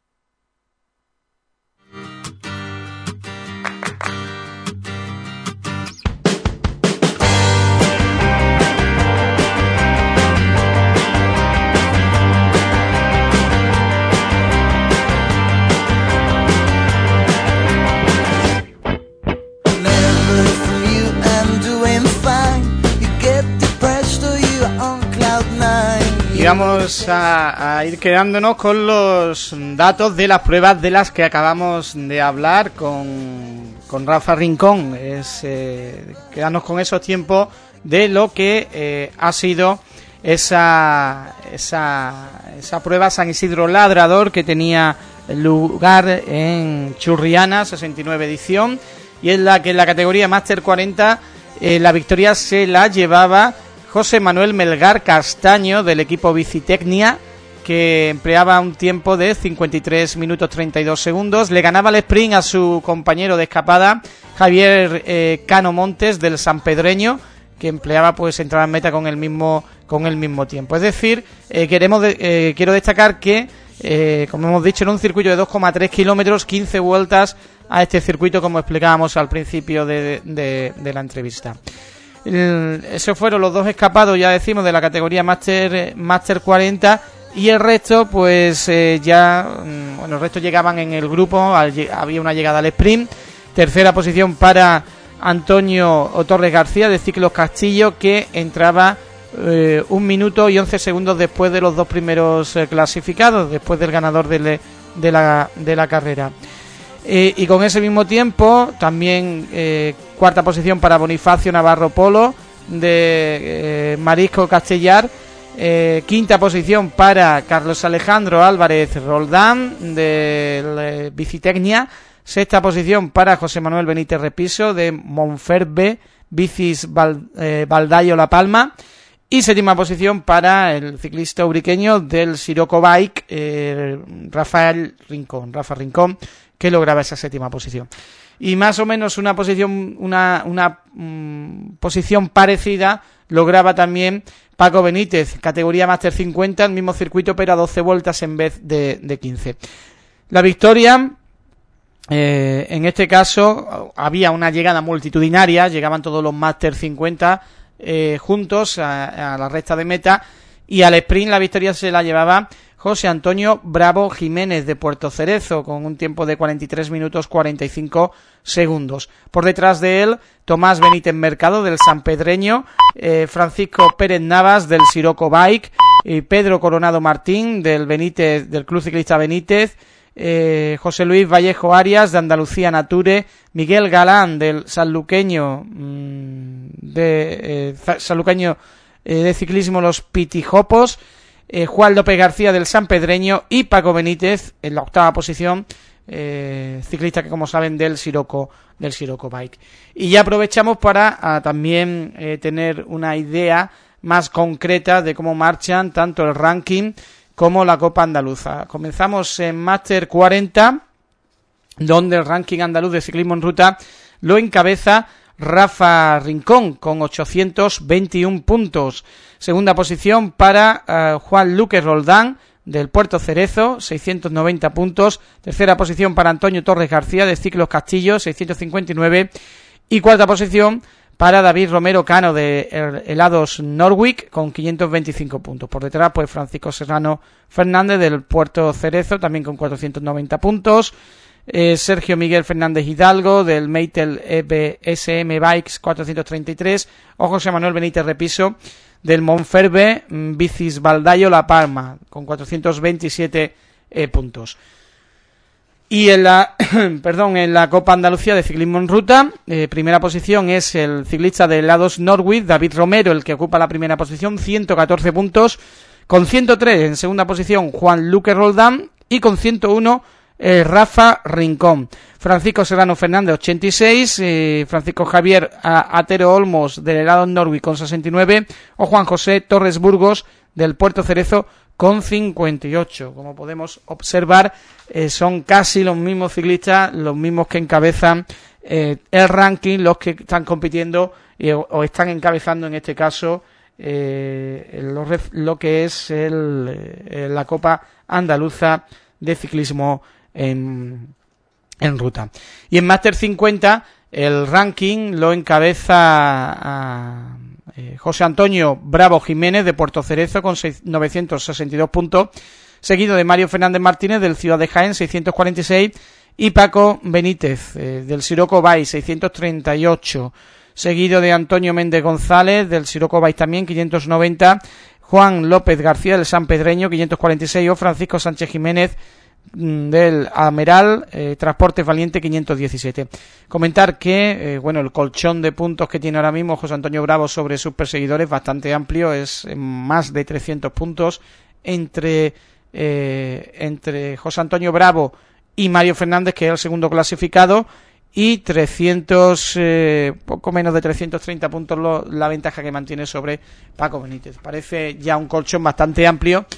Y vamos a, a ir quedándonos con los datos de las pruebas de las que acabamos de hablar con, con Rafa Rincón. Es eh, quedarnos con esos tiempos de lo que eh, ha sido esa, esa, esa prueba San Isidro Ladrador, que tenía lugar en Churriana, sesenta y nueve edición, y en la que en la categoría Máster cuarenta eh, la victoria se la llevaba José Manuel Melgar Castaño, del equipo Bicitecnia, que empleaba un tiempo de cincuenta y tres minutos treinta y dos segundos. Le ganaba el sprint a su compañero de escapada, Javier eh, Cano Montes, del Sanpedreño, que empleaba pues entrar en meta con el mismo con el mismo tiempo. Es decir, eh, queremos de, eh, quiero destacar que, eh, como hemos dicho, en un circuito de dos coma tres kilómetros, quince vueltas a este circuito, como explicábamos al principio de, de, de la entrevista. El, esos fueron los dos escapados, ya decimos, de la categoría Máster Máster cuarenta, y el resto pues eh, ya bueno, el resto llegaban en el grupo. Al, había una llegada al sprint. Tercera posición para Antonio Torres García, de Ciclos Castillo, que entraba eh, un minuto y once segundos después de los dos primeros eh, clasificados, después del ganador de, le, de, la, de la carrera. Eh, y con ese mismo tiempo también eh, cuarta posición para Bonifacio Navarro Polo, de eh, Marisco Castellar. Eh, quinta posición para Carlos Alejandro Álvarez Roldán, de eh, Bicitecnia. Sexta posición para José Manuel Benítez Repiso, de Monferbe Bicis Val, eh, Valdayo La Palma. Y séptima posición para el ciclista ubriqueño del Siroco Bike, eh, Rafael Rincón, Rafa Rincón, que lograba esa séptima posición. Y más o menos una posición una una mmm, posición parecida lograba también Paco Benítez, categoría Máster cincuenta, el mismo circuito, pero a doce vueltas en vez de, de quince. La victoria, eh, en este caso, había una llegada multitudinaria, llegaban todos los Máster cincuenta eh, juntos a, a la recta de meta, y al sprint la victoria se la llevaba José Antonio Bravo Jiménez, de Puerto Cerezo, con un tiempo de cuarenta y tres minutos cuarenta y cinco segundos. Por detrás de él, Tomás Benítez Mercado, del Sanpedreño, eh, Francisco Pérez Navas, del Siroco Bike, y Pedro Coronado Martín, del Benítez, del Club Ciclista Benítez, eh, José Luis Vallejo Arias, de Andalucía Nature, Miguel Galán, del sanluqueño mmm, de eh, sanluqueño eh, de ciclismo Los Pitijopos, Eh, Juan López García, del Sanpedreño, y Paco Benítez en la octava posición, eh, ciclista que, como saben, del Siroco del Siroco Bike. Y ya aprovechamos para a, también eh, tener una idea más concreta de cómo marchan tanto el ranking como la Copa Andaluza. Comenzamos en Máster cuarenta, donde el ranking andaluz de ciclismo en ruta lo encabeza Rafa Rincón, con ochocientos veintiún puntos. Segunda posición para uh, Juan Luque Roldán, del Puerto Cerezo, seiscientos noventa puntos. Tercera posición para Antonio Torres García, de Ciclos Castillo, seiscientos cincuenta y nueve. Y cuarta posición para David Romero Cano, de Helados Norwich, con quinientos veinticinco puntos. Por detrás, pues Francisco Serrano Fernández, del Puerto Cerezo, también con cuatrocientos noventa puntos. Eh, Sergio Miguel Fernández Hidalgo, del Meitel E B S M Bikes, cuatrocientos treinta y tres, o José Manuel Benítez Repiso, del Monferbe Bicis Valdayo La Palma, con cuatrocientos veintisiete eh, puntos. Y en la perdón en la Copa Andalucía de Ciclismo en Ruta, eh, primera posición es el ciclista de Helados Norwich, David Romero, el que ocupa la primera posición, ciento catorce puntos. Con ciento tres en segunda posición Juan Luque Roldán, y con ciento uno eh, Rafa Rincón. Francisco Serrano Fernández, ochenta y seis, eh, Francisco Javier a, Atero Olmos del Helado Norwich con sesenta y nueve, o Juan José Torres Burgos del Puerto Cerezo con cincuenta y ocho. Como podemos observar, eh, son casi los mismos ciclistas, los mismos que encabezan eh, el ranking, los que están compitiendo eh, o, o están encabezando en este caso eh, lo, lo que es el, eh, la Copa Andaluza de Ciclismo en, en Ruta. Y en Máster cincuenta el ranking lo encabeza a Eh, José Antonio Bravo Jiménez de Puerto Cerezo con novecientos sesenta y dos puntos, seguido de Mario Fernández Martínez del Ciudad de Jaén, seiscientos cuarenta y seis, y Paco Benítez eh, del Siroco Bay, seiscientos treinta y ocho, seguido de Antonio Méndez González del Siroco Bay también, quinientos noventa, Juan López García del San Pedreño, quinientos cuarenta y seis, o Francisco Sánchez Jiménez del Ameral eh, Transportes Valiente, quinientos diecisiete. Comentar que eh, bueno, el colchón de puntos que tiene ahora mismo José Antonio Bravo sobre sus perseguidores bastante amplio, es eh, más de trescientos puntos entre eh, entre José Antonio Bravo y Mario Fernández, que es el segundo clasificado, y trescientos eh, poco menos de trescientos treinta puntos lo, la ventaja que mantiene sobre Paco Benítez. Parece ya un colchón bastante amplio.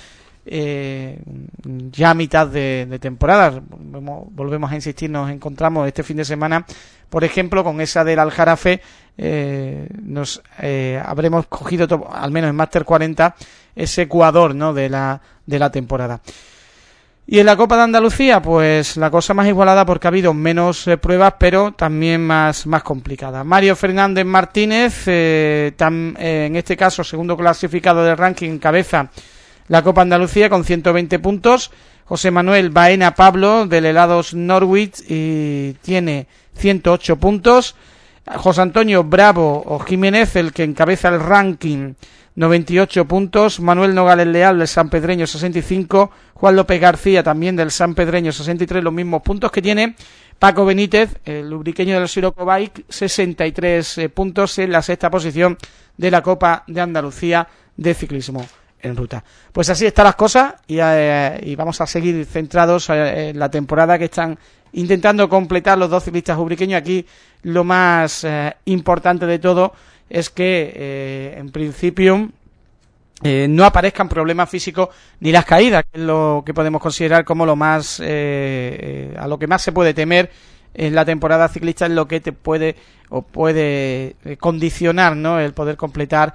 Eh, ya a mitad de, de temporada, volvemos, volvemos a insistir, nos encontramos este fin de semana, por ejemplo, con esa del Aljarafe, eh, nos eh, habremos cogido, to- al menos en Máster cuarenta, ese ecuador, ¿no?, de la, de la temporada. Y en la Copa de Andalucía, pues la cosa más igualada porque ha habido menos eh, pruebas, pero también más, más complicada. Mario Fernández Martínez, eh, tam, eh, en este caso segundo clasificado del ranking, encabeza la Copa Andalucía con ciento veinte puntos. José Manuel Baena Pablo del Helados Norwich y tiene ciento ocho puntos. José Antonio Bravo o Jiménez, el que encabeza el ranking, noventa y ocho puntos. Manuel Nogales Leal del San Pedreño, sesenta y cinco. Juan López García también del San Pedreño, sesenta y tres, los mismos puntos que tiene Paco Benítez, el lubriqueño del Siroco Bike, sesenta y tres eh, puntos en la sexta posición de la Copa de Andalucía de Ciclismo en Ruta. Pues así están las cosas y, eh, y vamos a seguir centrados eh, en la temporada que están intentando completar los dos ciclistas ubriqueños. Aquí lo más eh, importante de todo es que eh, en principio eh, no aparezcan problemas físicos ni las caídas, que es lo que podemos considerar como lo más eh, eh, a lo que más se puede temer en la temporada ciclista, es lo que te puede o puede eh, condicionar, ¿no?, el poder completar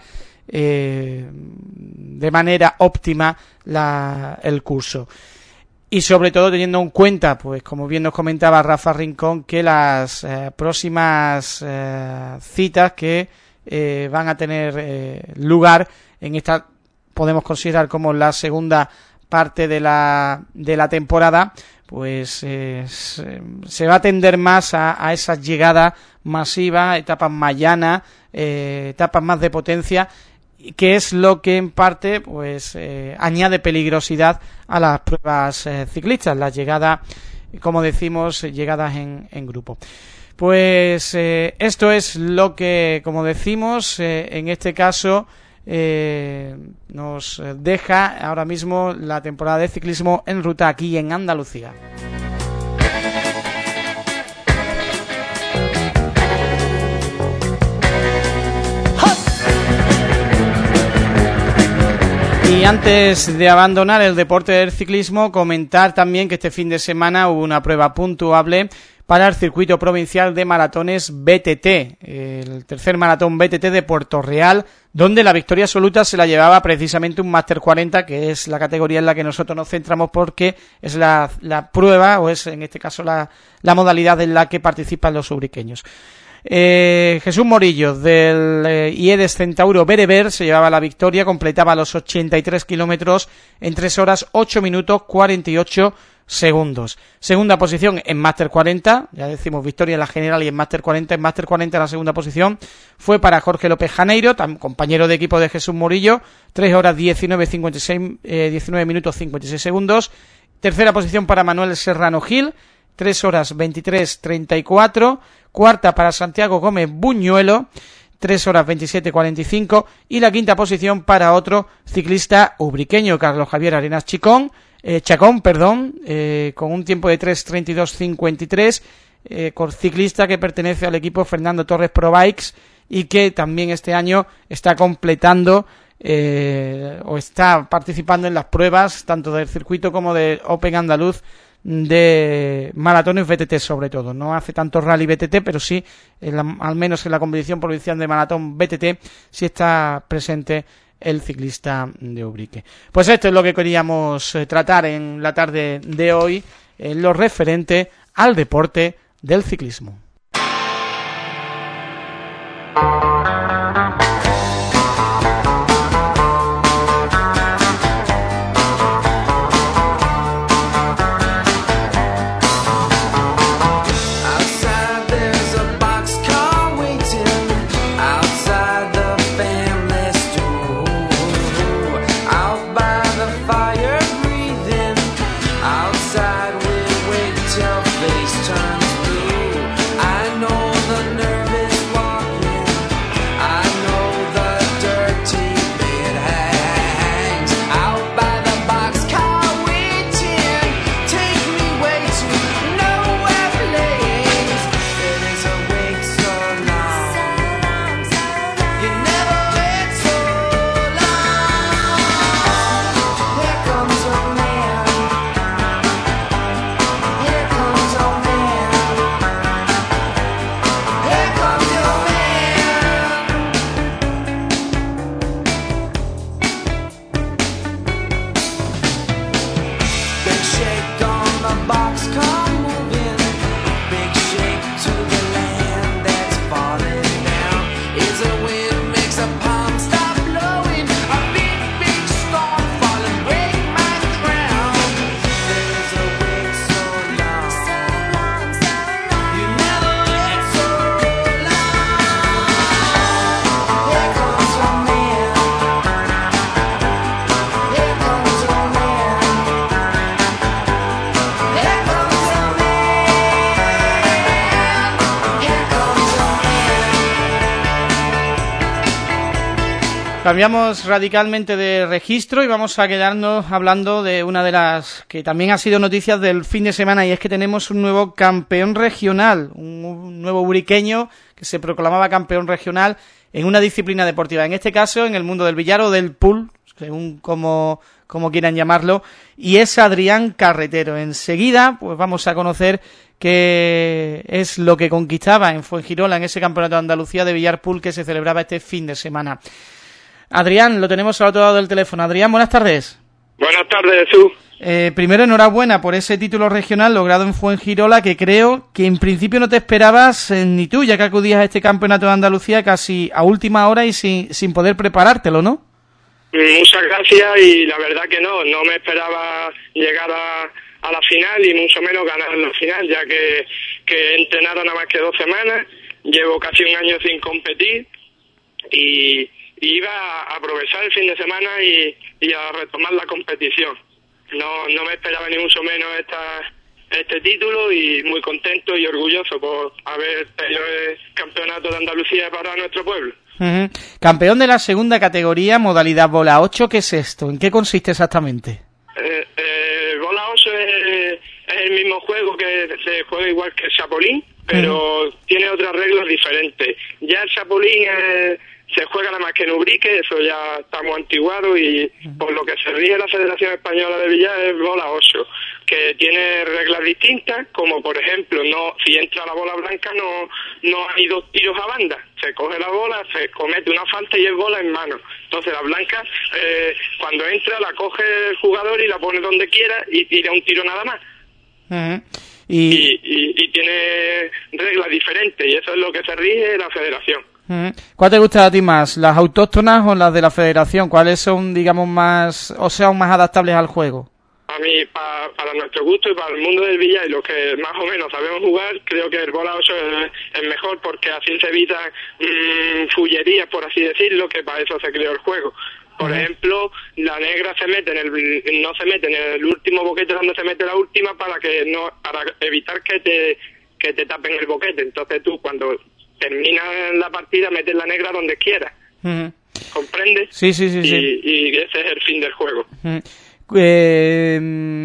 Eh, de manera óptima la, el curso. Y sobre todo teniendo en cuenta, pues como bien nos comentaba Rafa Rincón, que las eh, próximas eh, citas que eh, van a tener eh, lugar en esta, podemos considerar como la segunda parte de la de la temporada, pues eh, se, se va a tender más a, a esas llegadas masivas, etapas más llanas, eh, etapas más de potencia, que es lo que en parte pues eh, añade peligrosidad a las pruebas eh, ciclistas, las llegadas, como decimos, llegadas en, en grupo. Pues eh, esto es lo que, como decimos, eh, en este caso eh, nos deja ahora mismo la temporada de ciclismo en ruta aquí en Andalucía. Y antes de abandonar el deporte del ciclismo, comentar también que este fin de semana hubo una prueba puntuable para el circuito provincial de maratones B T T, el tercer maratón B T T de Puerto Real, donde la victoria absoluta se la llevaba precisamente un Máster cuarenta, que es la categoría en la que nosotros nos centramos porque es la, la prueba, o es en este caso la, la modalidad en la que participan los ubriqueños. Eh, Jesús Morillo del eh, IEDES Centauro Bereber se llevaba la victoria, completaba los ochenta y tres kilómetros en tres horas ocho minutos cuarenta y ocho segundos. Segunda posición en Máster cuarenta, ya decimos victoria en la general y en Máster cuarenta. En Máster cuarenta la segunda posición fue para Jorge López Janeiro, tam, compañero de equipo de Jesús Morillo, tres horas diecinueve cincuenta y seis, eh, diecinueve minutos cincuenta y seis segundos. Tercera posición para Manuel Serrano Gil, tres horas veintitrés treinta y cuatro. Cuarta para Santiago Gómez Buñuelo, tres horas veintisiete cuarenta y cinco. Y la quinta posición para otro ciclista ubriqueño, Carlos Javier Arenas Chicón, eh, Chacón, perdón, eh, con un tiempo de tres treinta y dos cincuenta y tres, eh, ciclista que pertenece al equipo Fernando Torres Pro Bikes y que también este año está completando eh, o está participando en las pruebas tanto del circuito como del Open Andaluz de maratones B T T sobre todo. No hace tanto rally B T T, pero sí, en la, al menos en la competición provincial de maratón B T T, sí está presente el ciclista de Ubrique. Pues esto es lo que queríamos eh, tratar en la tarde de hoy, en lo referente al deporte del ciclismo. Cambiamos radicalmente de registro y vamos a quedarnos hablando de una de las que también ha sido noticias del fin de semana, y es que tenemos un nuevo campeón regional, un nuevo uriqueño que se proclamaba campeón regional en una disciplina deportiva, en este caso en el mundo del billar o del pool, según como, como quieran llamarlo, y es Adrián Carretero. Enseguida pues vamos a conocer qué es lo que conquistaba en Fuengirola en ese campeonato de Andalucía de billar pool que se celebraba este fin de semana. Adrián, lo tenemos al otro lado del teléfono. Adrián, buenas tardes. Buenas tardes, Jesús. Eh, primero, enhorabuena por ese título regional logrado en Fuengirola, que creo que en principio no te esperabas eh, ni tú, ya que acudías a este campeonato de Andalucía casi a última hora y sin, sin poder preparártelo, ¿no? Muchas gracias, y la verdad que no, no me esperaba llegar a, a la final y mucho menos ganar la final, ya que, que he entrenado nada más que dos semanas, llevo casi un año sin competir y... y iba a aprovechar el fin de semana y, y a retomar la competición. No no me esperaba ni mucho menos esta, este título, y muy contento y orgulloso por haber tenido el campeonato de Andalucía para nuestro pueblo. Uh-huh. Campeón de la segunda categoría, modalidad bola ocho, ¿qué es esto? ¿En qué consiste exactamente? Eh, eh, bola ocho es, es el mismo juego que se juega igual que el Chapolín, pero uh-huh. tiene otras reglas diferentes. Ya el Chapolín es... se juega nada más que en Ubrique, eso ya estamos antiguados, y por lo que se rige la Federación Española de Billar es bola ocho, que tiene reglas distintas, como por ejemplo, no si entra la bola blanca no no hay dos tiros a banda, se coge la bola, se comete una falta y es bola en mano. Entonces la blanca, eh, cuando entra la coge el jugador y la pone donde quiera y tira un tiro nada más. Uh-huh. Y... Y, y, y tiene reglas diferentes, y eso es lo que se rige la Federación. ¿Cuál te gusta a ti más, las autóctonas o las de la Federación? ¿Cuáles son, digamos, más, o sea, más adaptables al juego? A mí, pa, para nuestro gusto y para el mundo del billar y los que más o menos sabemos jugar, creo que el bola ocho es, es mejor, porque así se evitan mmm, fullerías, por así decirlo, que para eso se creó el juego. Por uh-huh. ejemplo, la negra se mete en el, no se mete en el último boquete donde se mete la última, para que no, para evitar que te, que te tapen el boquete. Entonces tú, cuando terminas la partida, metes la negra donde quieras. Uh-huh. ¿Comprendes? Sí, sí, sí. Y, sí. y ese es el fin del juego. Uh-huh. Eh,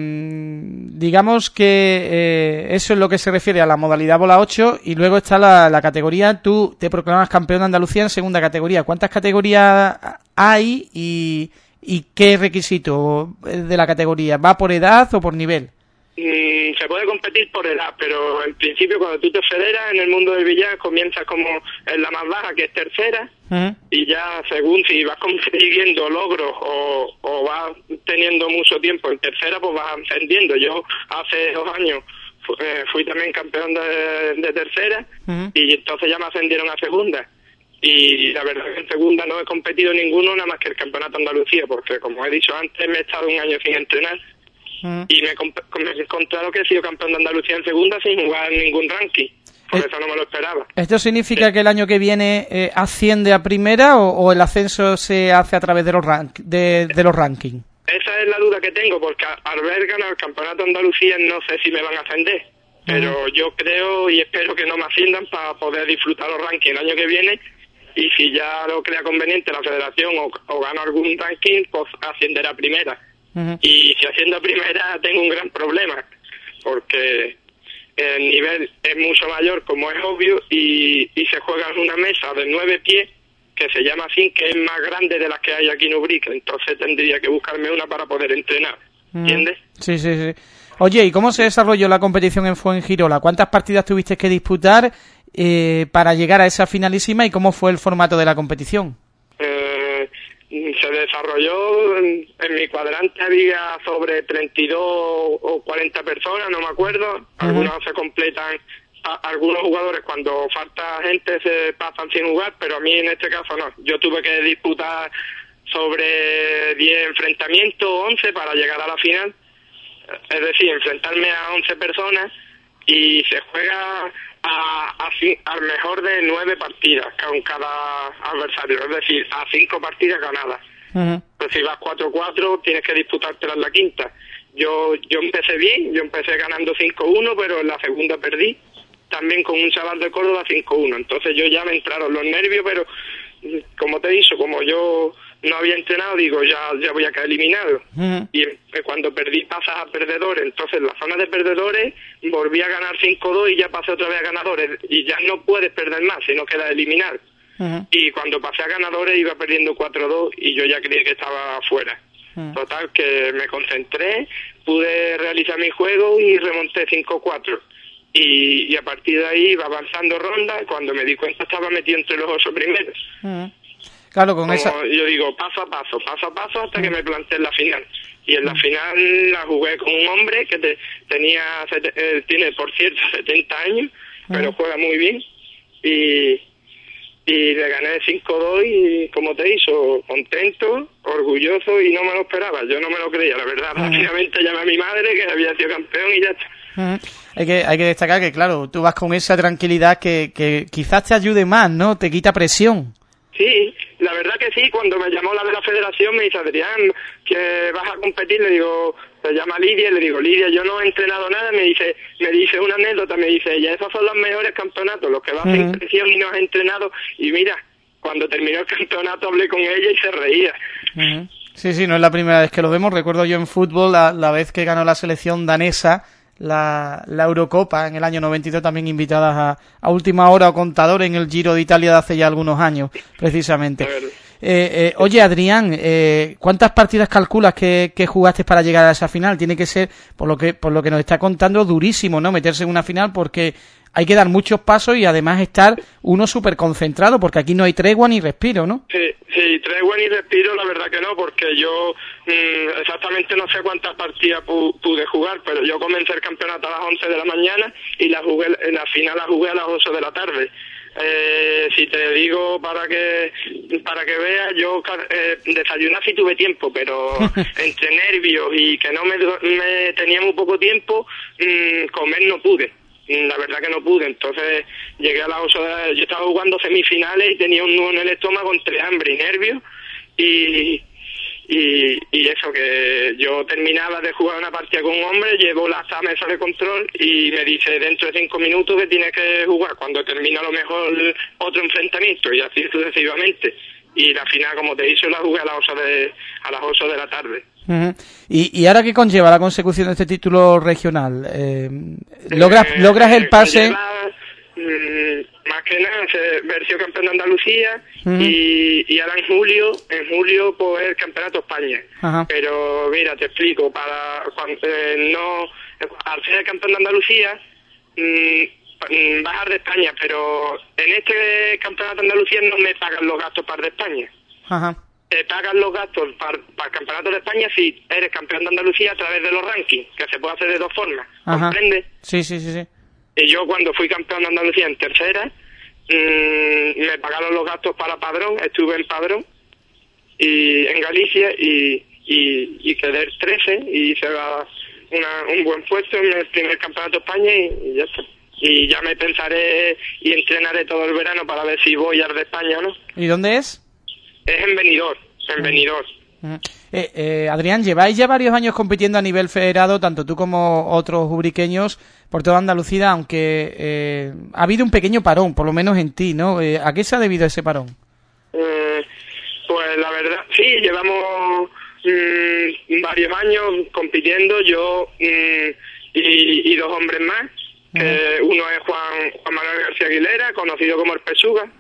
digamos que eh, eso es lo que se refiere a la modalidad bola ocho, y luego está la, la categoría, tú te proclamas campeón de Andalucía en segunda categoría. ¿Cuántas categorías hay y, y qué requisito de la categoría? ¿Va por edad o por nivel? Mm, se puede competir por edad, pero en principio cuando tú te federas en el mundo del billar comienzas como en la más baja, que es tercera, uh-huh. y ya según si vas consiguiendo logros o, o vas teniendo mucho tiempo en tercera, pues vas ascendiendo. Yo hace dos años fu- eh, fui también campeón de, de tercera, uh-huh. y entonces ya me ascendieron a segunda. Y la verdad es que en segunda no he competido ninguno, nada más que el campeonato de Andalucía, porque como he dicho antes, me he estado un año sin entrenar. Mm. Y me, comp- me he encontrado que he sido campeón de Andalucía en segunda sin jugar ningún ranking. Por eh, eso no me lo esperaba. ¿Esto significa sí. que el año que viene eh, asciende a primera o, o el ascenso se hace a través de los, rank- de, de los rankings? Esa es la duda que tengo, porque al haber ganado el campeonato de Andalucía no sé si me van a ascender. Pero mm. yo creo y espero que no me asciendan para poder disfrutar los rankings el año que viene. Y si ya lo crea conveniente la federación o, o gano algún ranking, pues ascenderá a primera. Uh-huh. Y si haciendo primera tengo un gran problema, porque el nivel es mucho mayor, como es obvio, y, y se juega en una mesa de nueve pies, que se llama así, que es más grande de las que hay aquí en Ubrique, entonces tendría que buscarme una para poder entrenar, ¿entiendes? Uh-huh. Sí, sí, sí. Oye, ¿y cómo se desarrolló la competición en Fuengirola? ¿Cuántas partidas tuviste que disputar eh, para llegar a esa finalísima y cómo fue el formato de la competición? Eh... Se desarrolló, en, en mi cuadrante había sobre treinta y dos o cuarenta personas, no me acuerdo. Algunos uh-huh. se completan, a, algunos jugadores cuando falta gente se pasan sin jugar, pero a mí en este caso no. Yo tuve que disputar sobre diez enfrentamientos, once para llegar a la final. Es decir, enfrentarme a once personas y se juega a, a, al mejor de nueve partidas con cada adversario, es decir, a cinco partidas ganadas. Uh-huh. Pues si vas cuatro cuatro tienes que disputártela en la quinta. Yo yo empecé bien, yo empecé ganando cinco uno, pero en la segunda perdí, también con un chaval de Córdoba cinco uno. Entonces yo ya me entraron los nervios, pero como te he dicho, como yo no había entrenado, digo, ya ya voy a quedar eliminado. Uh-huh. Y cuando perdí pasas a perdedores, entonces en la zona de perdedores volví a ganar cinco dos y ya pasé otra vez a ganadores, y ya no puedes perder más, sino quedas eliminado. Uh-huh. Y cuando pasé a ganadores iba perdiendo cuatro dos y yo ya creía que estaba fuera. Uh-huh. Total, que me concentré, pude realizar mi juego y remonté cinco cuatro. Y, y a partir de ahí iba avanzando ronda, y cuando me di cuenta estaba metido entre los ocho primeros. Uh-huh. Claro, con Como esa... yo digo, paso a paso, paso a paso, hasta que me planteé en la final. Y en la final la jugué con un hombre que te, tenía eh, tiene, por cierto, setenta años, pero juega muy bien. Y, y le gané cinco dos y, como te hizo, contento, orgulloso, y no me lo esperaba. Yo no me lo creía, la verdad. Rápidamente llamé a mi madre, que había sido campeón, y ya está. Uh-huh. Hay que, hay que destacar que, claro, tú vas con esa tranquilidad que, que quizás te ayude más, ¿no? Te quita presión. Sí, la verdad que sí. Cuando me llamó la de la federación me dice, Adrián, que vas a competir, le digo, se llama Lidia, le digo, Lidia, yo no he entrenado nada, me dice, me dice una anécdota, me dice, ya esos son los mejores campeonatos, los que vas uh-huh. sin presión y no has entrenado. Y mira, cuando terminó el campeonato hablé con ella y se reía. Uh-huh. Sí, sí, no es la primera vez que lo vemos. Recuerdo yo en fútbol la, la vez que ganó la selección danesa la, la Eurocopa en el año noventa y dos, también invitadas a, a última hora o contador en el Giro de Italia de hace ya algunos años, precisamente. Eh, eh, oye, Adrián, eh, ¿cuántas partidas calculas que, que jugaste para llegar a esa final? Tiene que ser, por lo que por lo que nos está contando, durísimo, ¿no? Meterse en una final, porque hay que dar muchos pasos y además estar uno súper concentrado, porque aquí no hay tregua ni respiro, ¿no? Sí, sí, tregua ni respiro, la verdad que no, porque yo mmm, exactamente no sé cuántas partidas pu- pude jugar, pero yo comencé el campeonato a las once de la mañana y la jugué, en la final la jugué a las ocho de la tarde. Eh, si te digo para que para que veas, yo eh, desayunar sí tuve tiempo, pero entre nervios y que no me, me tenía muy poco tiempo, mmm, comer no pude. La verdad que no pude, entonces llegué a las ocho de la... Yo estaba jugando semifinales y tenía un nudo en el estómago entre hambre y nervios, y, y, y eso, que yo terminaba de jugar una partida con un hombre, llevo la mesa de control y me dice dentro de cinco minutos que tienes que jugar, cuando termina a lo mejor otro enfrentamiento, y así sucesivamente. Y la final, como te he dicho, la jugué a las ocho de, a las ocho de la tarde. Uh-huh. ¿Y, ¿Y ahora qué conlleva la consecución de este título regional? Eh, ¿logras, eh, ¿Logras el pase? Conlleva, mm, más que nada, ser versión campeón de Andalucía uh-huh. y, y ahora en julio, en julio pues el Campeonato España. Uh-huh. Pero mira, te explico, para cuando, eh, no, al ser el campeón de Andalucía, mmm, bajar de España, pero en este Campeonato de Andalucía no me pagan los gastos para de España. Ajá. Uh-huh. Te pagan los gastos para, para el Campeonato de España si eres campeón de Andalucía a través de los rankings, que se puede hacer de dos formas. ¿Comprendes? Sí, sí, sí, sí. Y yo cuando fui campeón de Andalucía en tercera, mmm, me pagaron los gastos para Padrón, estuve en Padrón, y en Galicia, y, y, y quedé el trece, y hice una, un buen puesto en el primer Campeonato de España, y, y ya está. Y ya me pensaré y entrenaré todo el verano para ver si voy a de España o no. ¿Y dónde es? Es en Benidorm, en Benidorm. Eh, eh, Adrián, lleváis ya varios años compitiendo a nivel federado, tanto tú como otros ubriqueños, por toda Andalucía, aunque eh, ha habido un pequeño parón, por lo menos en ti, ¿no? Eh, ¿A qué se ha debido ese parón? Eh, pues la verdad, sí, llevamos mmm, varios años compitiendo, yo mmm, y, y dos hombres más. Uh-huh. Eh, uno es Juan, Juan Manuel García Aguilera, conocido como el Pesuga,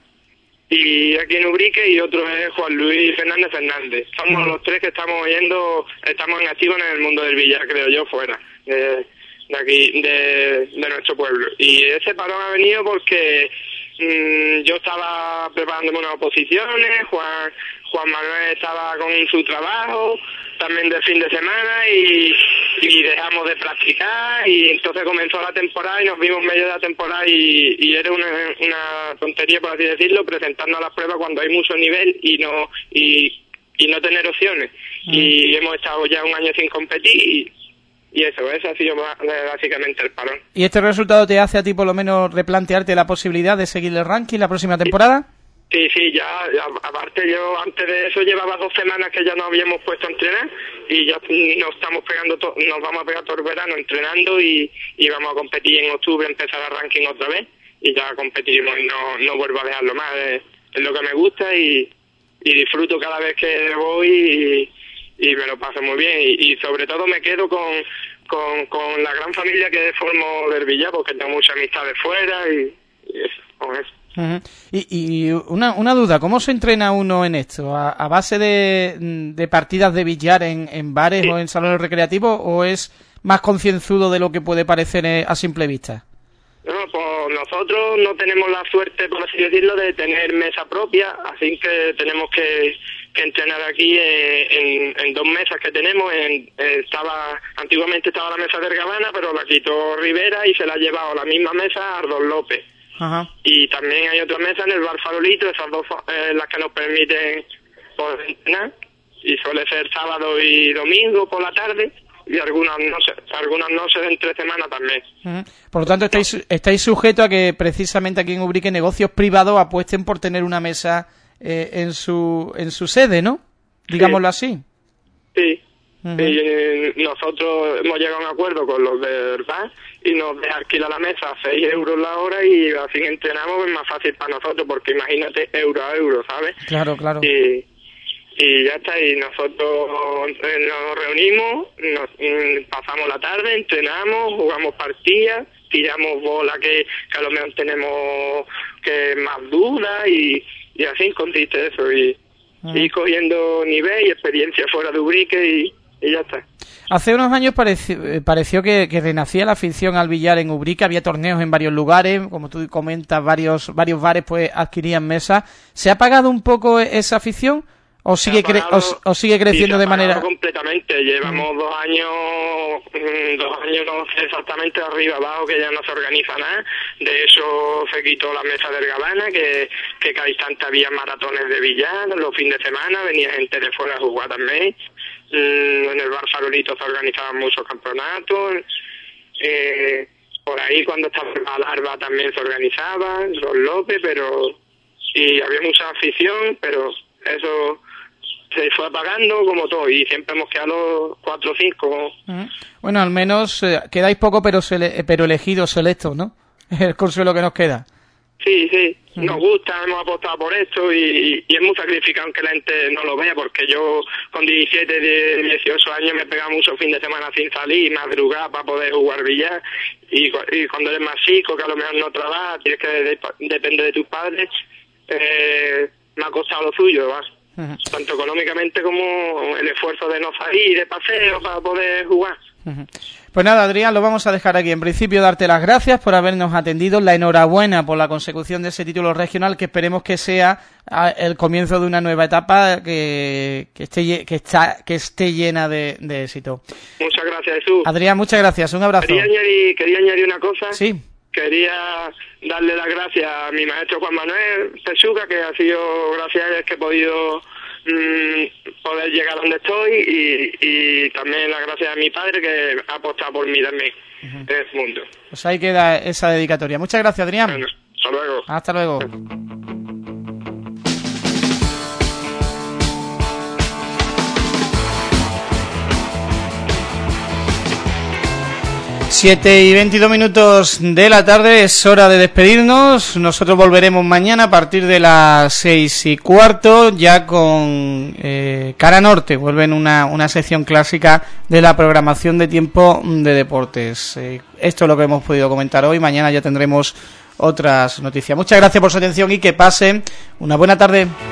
y aquí en Ubrique, y otro es Juan Luis Fernández Fernández. Somos uh-huh. los tres que estamos yendo, estamos en activo en el mundo del billar, creo yo, fuera de, de aquí, de, de nuestro pueblo. Y ese parón ha venido porque mmm, yo estaba preparándome unas oposiciones, Juan, Juan Manuel estaba con su trabajo, también de fin de semana, y, y dejamos de practicar, y entonces comenzó la temporada y nos vimos medio de la temporada, y, y era una, una tontería, por así decirlo, presentando las pruebas cuando hay mucho nivel y no y, y no tener opciones. Mm. Y hemos estado ya un año sin competir, y, y eso, eso ha sido básicamente el parón. ¿Y este resultado te hace a ti por lo menos replantearte la posibilidad de seguir el ranking la próxima temporada? Sí, sí, ya, ya, aparte yo antes de eso llevaba dos semanas que ya nos habíamos puesto a entrenar, y ya nos estamos pegando, to- nos vamos a pegar todo el verano entrenando, y, y vamos a competir en octubre, empezar el ranking otra vez, y ya competiremos, y no, no vuelvo a dejarlo más, es, es lo que me gusta, y, y disfruto cada vez que voy, y, y me lo paso muy bien, y, y sobre todo me quedo con, con, con la gran familia que formo del billar, porque tengo muchas amistades fuera, y, y eso, con eso. Uh-huh. Y, y una, una duda, ¿cómo se entrena uno en esto? ¿A, a base de, de partidas de billar en, en bares sí. o en salones recreativos, o es más concienzudo de lo que puede parecer a simple vista? No, pues nosotros no tenemos la suerte, por así decirlo, de tener mesa propia, así que tenemos que, que entrenar aquí en, en, en dos mesas que tenemos. En, estaba Antiguamente estaba la mesa de Ergabana, pero la quitó Rivera y se la ha llevado la misma mesa a Ardón López. Ajá. Y también hay otra mesa en el Bar Farolito, esas dos eh, las que nos permiten poder entrenar, y suele ser sábado y domingo por la tarde, y algunas noches, algunas noches entre semana también. Uh-huh. Por lo tanto, estáis estáis sujetos a que precisamente aquí en Ubrique negocios privados apuesten por tener una mesa eh, en su en su sede, ¿no? Digámoslo sí. así. Sí. Uh-huh. Y eh, nosotros hemos llegado a un acuerdo con los del bar y nos alquila la mesa a seis euros la hora, y así entrenamos, es más fácil para nosotros, porque imagínate euro a euro, ¿sabes? Claro, claro. Y, y ya está, y nosotros nos reunimos, nos pasamos la tarde, entrenamos, jugamos partidas, tiramos bola que, que a lo mejor tenemos que más dudas, y, y así consiste eso, y, uh-huh. y cogiendo nivel y experiencia fuera de Ubrique, y y ya está. Hace unos años pareció, pareció que, que renacía la afición al billar en Ubrique, había torneos en varios lugares, como tú comentas, varios varios bares pues adquirían mesas. ¿Se ha apagado un poco esa afición o sigue apagado, cre- o, o sigue creciendo sí, de manera completamente? Llevamos mm. dos años dos años no sé exactamente arriba abajo que ya no se organiza nada. De eso se quitó la mesa del Gabana, que que cada instante había maratones de billar los fines de semana, venía gente de fuera a jugar también. En el Bar Farolito se organizaban muchos campeonatos, eh, por ahí cuando estaba la larva también se organizaba, los López, pero y había mucha afición, pero eso se fue apagando como todo, y siempre hemos quedado cuatro o cinco. Uh-huh. Bueno, al menos eh, quedáis poco, pero sele- pero elegidos, selectos, ¿no? Es el consuelo que nos queda. Sí, sí, nos gusta, hemos apostado por esto y, y es muy sacrificado aunque la gente no lo vea, porque yo con diecisiete, dieciocho años me pegaba muchos fin de semana sin salir, madrugar para poder jugar billar, y, y cuando eres más chico, que a lo mejor no trabajas, tienes que de, depender de tus padres, eh, me ha costado lo suyo, ¿va? Uh-huh. Tanto económicamente como el esfuerzo de no salir de paseo para poder jugar. Uh-huh. Pues nada, Adrián, lo vamos a dejar aquí. En principio, darte las gracias por habernos atendido, la enhorabuena por la consecución de ese título regional, que esperemos que sea el comienzo de una nueva etapa que, que, esté, que, está, que esté llena de, de éxito. Muchas gracias, Jesús. Adrián, muchas gracias, un abrazo. Quería añadir, quería añadir una cosa. Sí. Quería darle las gracias a mi maestro Juan Manuel Pesuca, que ha sido gracias a él que he podido mmm, poder llegar donde estoy, y, y también las gracias a mi padre, que ha apostado por mí también uh-huh. en este mundo. Pues ahí queda esa dedicatoria. Muchas gracias, Adrián. Bueno, hasta luego. Hasta luego. Siete y veintidós minutos de la tarde, es hora de despedirnos. Nosotros volveremos mañana a partir de las seis y cuarto, ya con eh, Cara Norte. Vuelven una, una sección clásica de la programación de Tiempo de Deportes. Eh, esto es lo que hemos podido comentar hoy. Mañana ya tendremos otras noticias. Muchas gracias por su atención y que pasen una buena tarde.